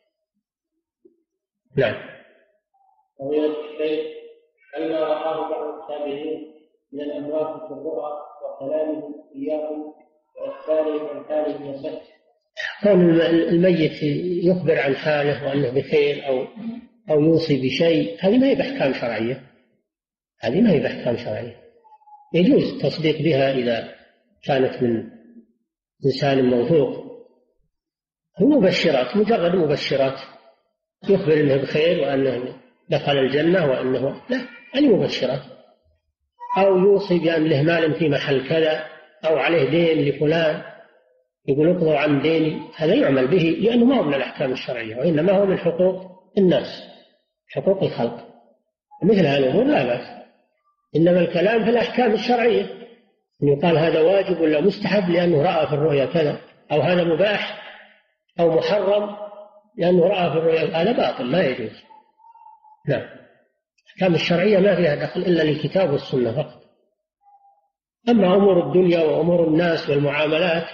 نعم. فضيلة الشيخ، أما رآه بعض التابعين من الأموات في الرؤى وكلامهم إياهم وإخبارهم عن حالهم يصح؟ كون الميت يخبر عن حاله وأنه بخير أو أو يوصي بشيء، هذه ما هي بأحكام شرعية، هذه ما هي بأحكام شرعية. يجوز التصديق بها إذا كانت من إنسان موثوق. المبشرات مجرد مبشرات، يخبر أنه بخير وأنه دخل الجنة وأنه لا، هذه مبشرات. أو يوصي بأن له مال في محل كذا أو عليه دين لفلان، يقول اقضوا عن ديني، هذا يعمل به لأنه ما هو من الأحكام الشرعية، وإنما هو من حقوق الناس، حقوق الخلق. مثل هذا الأمور لا بأس، إنما الكلام في الأحكام الشرعية، أن يقال هذا واجب ولا مستحب لأنه رأى في الرؤيا كذا، أو هذا مباح أو محرم لأنه رأى في الرؤيا، هذا باطل لا يجوز. نعم. الأحكام الشرعية ما فيها دخل إلا للكتاب والسنة فقط. أما أمور الدنيا وأمور الناس والمعاملات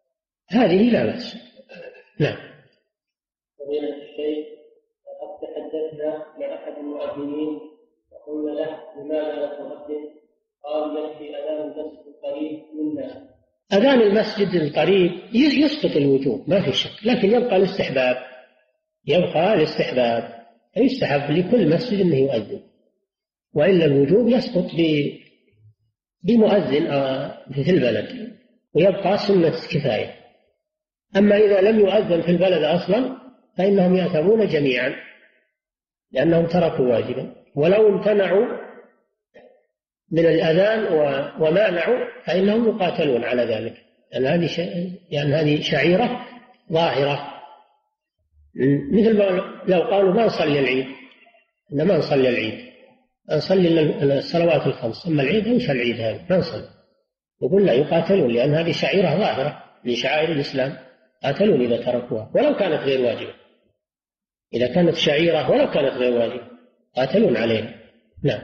هذه لا بأس. نعم. فضيلة الشيخ، قد تحدث فحدثنا لأحد المؤذنين وقلنا له لماذا لا تؤذن؟ قال يكفي أذان المسجد القريب منا. أذان المسجد القريب يسقط الوجوب ما في شك، لكن يبقى الاستحباب، يبقى الاستحباب يستحب لكل مسجد أنه يؤذن، وإلا الوجوب يسقط بمؤذن في البلد، ويبقى سنة كفاية. أما إذا لم يؤذن في البلد أصلا فإنهم يأثمون جميعا لأنهم تركوا واجبا، ولو امتنعوا من الأذان ومانعوا فإنهم يقاتلون على ذلك، لأن هذه يعني هذه شعيرة ظاهرة. مثل ما لو قالوا ما نصلي العيد، إن ما نصلي العيد، نصلي الصلوات الخمس، أما العيد ليس العيد هذا ما نصلي، يقول لا يقاتلون، لأن هذه شعيرة ظاهرة من شعائر الإسلام، قاتلون إذا تركوها ولو كانت غير واجبة. إذا كانت شعيرة ولو كانت غير واجبة قاتلون عليها. نعم.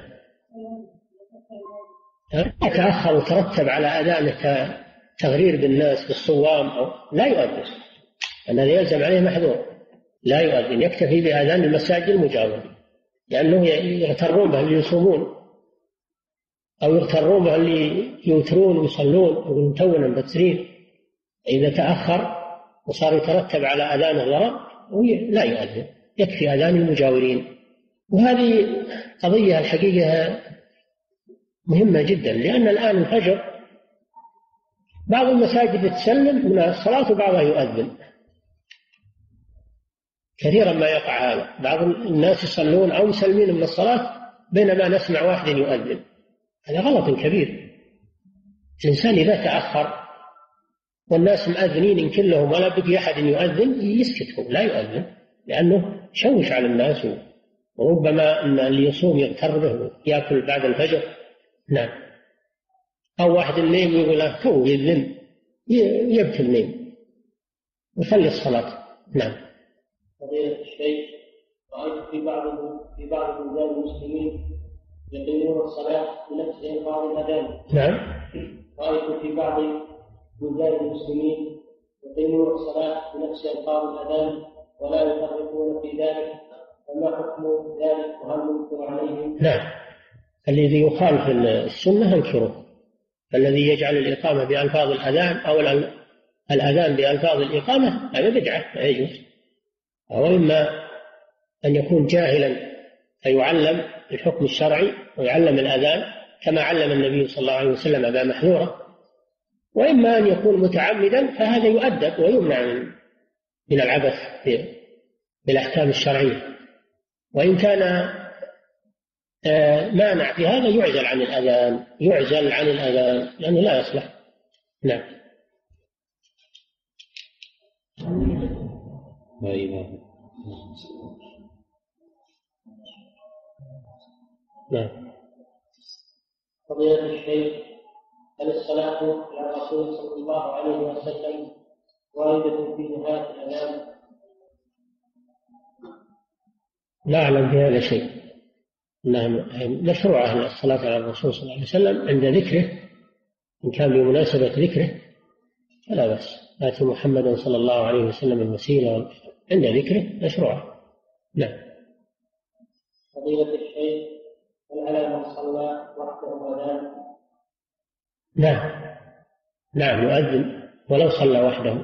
يتأخر وترتب على أذانه تغرير بالناس بالصوام أو لا يؤذن، أن هذا يلزم عليه محذور، لا يؤذن، يكتفي بأذان المساجد المجاورة، لأنه يغترون به اللي يصومون أو يغترون به اللي يوترون ويصلون ويقولون تونا مبترين. إذا تأخر وصار يترتب على أذان الضرر لا يؤذن، يكفي أذان المجاورين. وهذه قضية الحقيقة مهمة جدا، لأن الآن الفجر بعض المساجد تسلم من الصلاة وبعضها يؤذن، كثيرا ما يقع هذا، بعض الناس يصلون أو مسلمين من الصلاة بينما نسمع واحد يؤذن، هذا غلط كبير. الإنسان إذا تأخر والناس مؤذنين إن كلهم ولا بقي أحد يؤذن يسكتهم، لا يؤذن، لأنه شوش على الناس، وربما أن اللي يصوم يغتر به يأكل بعد الفجر. نعم. أو واحد النيم يقول له تو يذن يبكي النيم ويخلي الصلاة. نعم. فضيلة الشيخ، رأيت في بعض في بعض بلدان المسلمين يقيمون الصلاة بنفس إنقاذ الأذان. نعم. رأيت في بعض بلدان المسلمين يقيمون الصلاة بنفس إنقاذ الأذان ولا يفرقون في ذلك، فما حكم ذلك وهل ينكر عليهم؟ نعم. الذي يخالف السنة انكره، الذي يجعل الإقامة بألفاظ الأذان أو الأذان بألفاظ الإقامة هذا بدعة لا يجوز. أو إما أن يكون جاهلا فيعلم الحكم الشرعي ويعلم الأذان كما علم النبي صلى الله عليه وسلم أبا محذورة، وإما أن يكون متعمدا فهذا يؤدب ويمنع من العبث بالأحكام الشرعية، وإن كان مانع في هذا يعزل عن الأذان، يعزل عن الأذان لأنه لا يصلح. نعم. نعم. فضيلة الشيخ، هل الصلاة على الرسول صلى الله عليه وسلم واردة في نهاية الأذان؟ لا أعلم بهذا شيء. نعم. مشروعة الصلاة على الرسول صلى الله عليه وسلم عند ذكره، إن كان بمناسبة ذكره فلا بأس، آتي محمدا صلى الله عليه وسلم الوسيلة عند ذكره مشروعة. نعم. فضيلة الشيخ، هل على من صلى وحده أذان؟ نعم. نعم يؤذن ولو صلى وحده،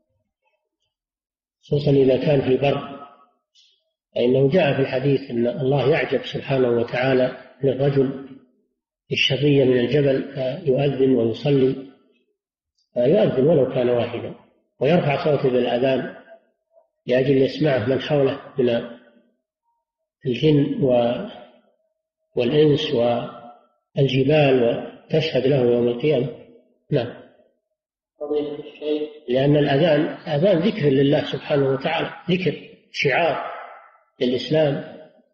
خصوصا إذا كان في بر، فإنه جاء في الحديث أن الله يعجب سبحانه وتعالى للرجل الشقي من الجبل يؤذن ويصلي، يؤذن ولو كان واحدا ويرفع صوته بالأذان لأجل يسمعه من حوله من الجن والإنس والجبال وتشهد له يوم القيامة. نعم. فضيلة الشيخ، لأن الأذان أذان ذكر لله سبحانه وتعالى، ذكر شعار للإسلام،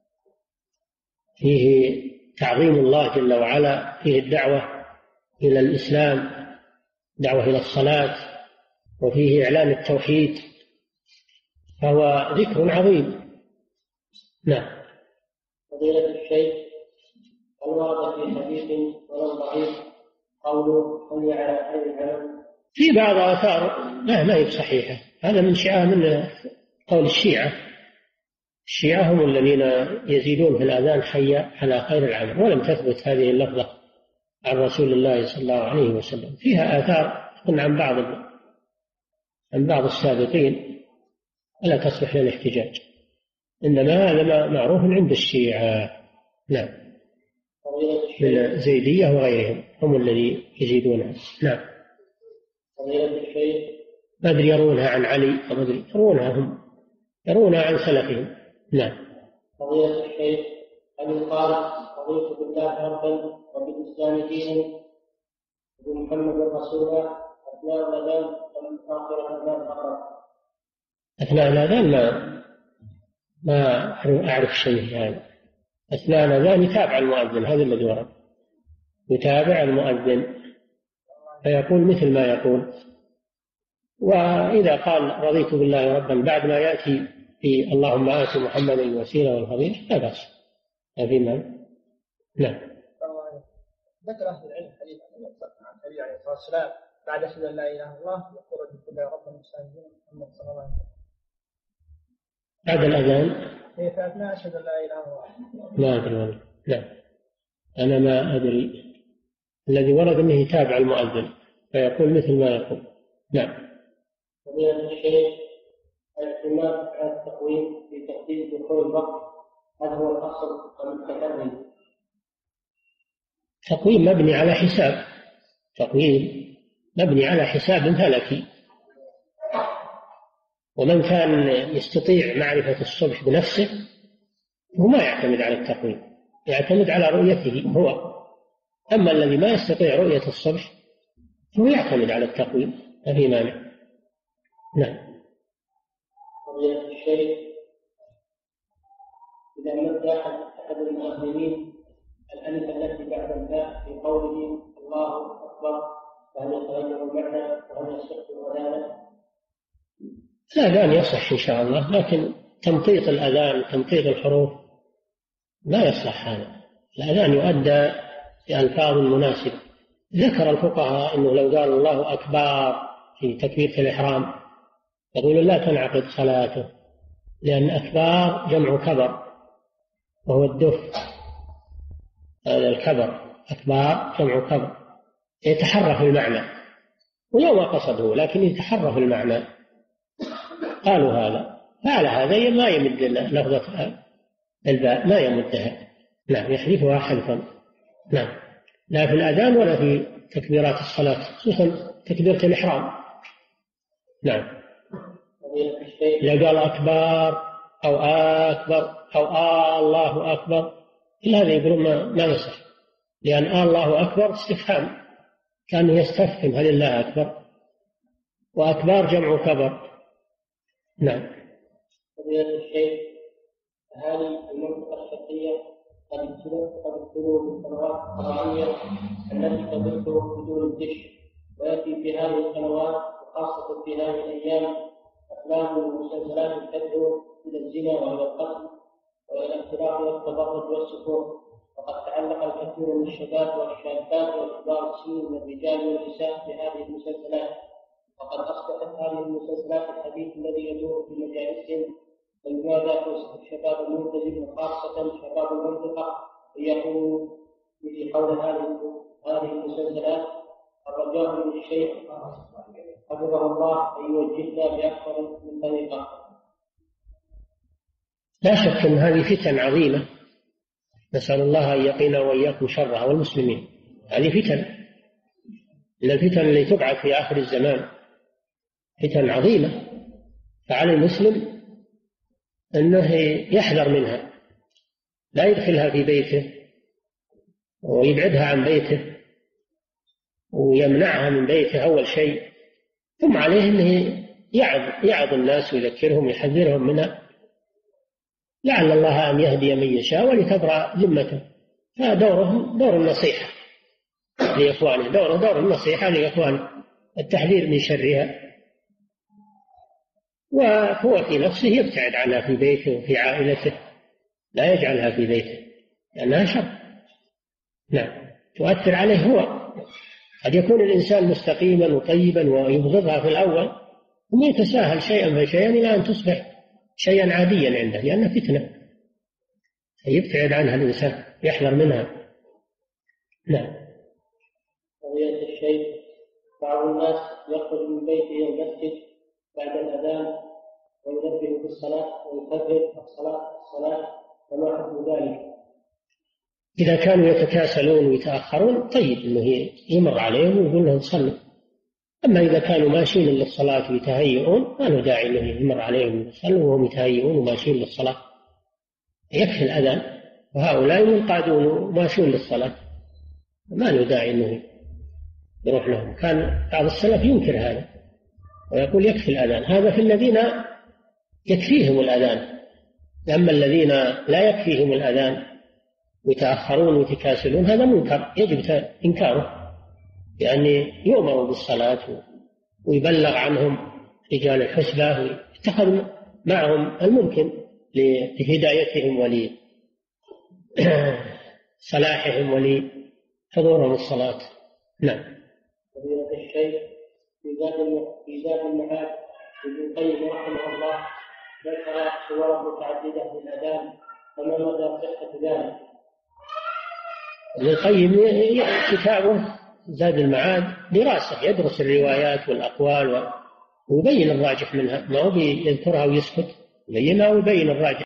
فيه تعظيم الله جل وعلا، فيه الدعوة إلى الإسلام، دعوة إلى الصلاة، وفيه إعلان التوحيد، فهو ذكر عظيم. نعم. فضيلة الشيخ، هل ورد في حديث ولو ضعيف قوله حي على خير العمل؟ في بعض آثار لا ما هي صحيحة، هذا من شيعة من قول الشيعة الشيعة هم الذين يزيدون في الأذان حي على خير العمل، ولم تثبت هذه اللفظة عن رسول الله صلى الله عليه وسلم. فيها آثار عن بعض عن بعض السابقين ولا تصلح للاحتجاج، إنما هذا معروف عند الشيعة. نعم، من الزيدية وغيرهم هم الذي يزيدونها. نعم. ما أدري يرونها عن علي أو ما أدري يرونها هم يرونها عن سلفهم. نعم. فضيلة الشيخ، هل يقال رضيت بالله ربا وبالإسلام دينا وبمحمد رسولا أثناء الأذان أم آخر الأذان فقط؟ أثناء الأذان ما ما أعرف شيء هذا. أثناء الأذان يتابع المؤذن، هذا الذي ورد، يتابع المؤذن فيقول مثل ما يقول. وإذا قال رضيت بالله ربا بعد ما يأتي في اللهم آت محمد الوسيلة والفضيلة لا بأس، هذه ما. نعم. ذكر أهل العلم حديث النبي عليه الصلاة والسلام بعد أشهد أن لا إله إلا الله يقول رضيت بالله ربا وبالإسلام محمد صلى الله عليه وسلم بعد الأذان. هي في أثناء أشهد أن لا إله إلا الله. لا أدري والله. لا أنا ما أدري. الذي ورد أنه يتابع المؤذن فيقول مثل ما يقول. نعم. فضيلة الشيخ، الاعتماد على التقويم في تحديد دخول الوقت هل هو الأصل أم التكرم؟ تقويم مبني على حساب، تقويم مبني على حساب فلكي، ومن كان يستطيع معرفة الصبح بنفسه هو ما يعتمد على التقويم، يعتمد على رؤيته هو. أما الذي ما يستطيع رؤية الصبح هو يعتمد على التقويم، ما في مانع. نعم. فضيلة الشيخ، إذا مد أحد المؤذنين الألف التي بعد الباء في قوله الله أكبر فهل يتغير المعنى وهل يصح الأذان؟ لا الأذان يصح إن شاء الله، لكن تمطيط الأذان تمطيط الحروف لا يصلح هذا. الأذان يؤدى بألفاظ مناسبة. ذكر الفقهاء أنه لو قال الله أكبر في تكبيرة الإحرام يقول لا تنعقد صلاته، لأن أكبر جمع كبر وهو الدف، هذا الكبر أكبر جمع كبر يتحرف المعنى، ولو ما قصده لكن يتحرف المعنى. قالوا هذا، فعلى هذا ما يمد لفظة الباء ما يمدها. نعم، يحذفها حذفا. نعم، لا في الأذان ولا في تكبيرات الصلاة، خصوصا تكبيرة الإحرام. نعم. إذا قال أكبر أو أكبر أو آه الله أكبر إلا هذا يقولون ما, ما يصح، لأن آه الله أكبر استفهام كان يستفهم هل الله أكبر، وأكبر جمع كبر. نعم. فضيلة الشيخ، هل المنطقة الشرقية قد ابتلوا بالقنوات القرآنية التي تبث بدون الدش، ويأتي في هذه القنوات وخاصة في هذه الأيام أفلام ومسلسلات تدعو إلى الزنا وإلى القتل وإلى الاختلاط والتبرج والسكور، وقد تعلق الكثير من الشباب والشابات وكبار السن من الرجال والنساء بهذه المسلسلات، وقد أصبحت هذه المسلسلات الحديث الذي يدور في مجالسهم. فلماذا توصف الشباب الملتزم وخاصة شباب المنطقة ليقولوا في حول هذه هذه المسلسلات؟ الرجاء من الشيخ حفظه الله أن يوجهنا بأكثر من طريقة. لا شك أن هذه فتن عظيمة، نسأل الله أن يقينا وإياكم شرها والمسلمين. هذه فتن من الفتن التي تبعث في آخر الزمان، فتن عظيمة، فعلى المسلم أنه يحذر منها، لا يدخلها في بيته ويبعدها عن بيته ويمنعها من بيته أول شيء، ثم عليه أنه يعظ يعظ الناس ويذكرهم ويحذرهم منها، لعل الله أن يهدي من يشاء ولتبرأ ذمته. فدورهم دور النصيحة لإخوانه، دور دور النصيحة لإخوانه، التحذير من شرها، وهو في نفسه يبتعد عنها في بيته وفي عائلته، لا يجعلها في بيته لأنها شر. نعم، تؤثر عليه هو. قد يكون الإنسان مستقيما وطيبا ويبغضها في الأول ثم يتساهل شيئا فشيئا إلى أن تصبح شيئا عاديا عنده، لأنها فتنة يبتعد عنها الإنسان، يحذر منها. نعم. فضيلة الشيخ، بعض الناس يخرج من بيته إلى المسجد بعد الأذان وينبه بالصلاة ويكبر الصلاة الصلاة فما حكم ذلك؟ إذا كانوا يتكاسلون ويتأخرون طيب إنه يمر عليهم ويقول لهم صلوا. أما إذا كانوا ماشيين للصلاة ويتهيئون ما له داعي إنه يمر عليهم ويصلوا وهم يتهيئون وماشيين للصلاة، يكفي الأذان، وهؤلاء منقادون وماشيون للصلاة ما له داعي إنه يروح لهم. كان بعض السلف ينكر هذا ويقول يكفي الأذان، هذا في الذين يكفيهم الأذان. أما الذين لا يكفيهم الأذان ويتأخرون ويتكاسلون هذا منكر يجب إنكاره، لأن يؤمر بالصلاة ويبلغ عنهم رجال الحسبة ويتخذ معهم الممكن لهدايتهم ولصلاحهم ولحضورهم الصلاة. نعم. فضيلة الشيخ، في زاد المعاد ابن القيم رحمه الله ذكر صور متعددة في الأذان، فما مدى صحة ذلك؟ ابن القيم كتابه زاد المعاد دراسة، يدرس الروايات والأقوال ويبين الراجح منها، ما هو يذكرها ويسكت، يبينها ويبين الراجح.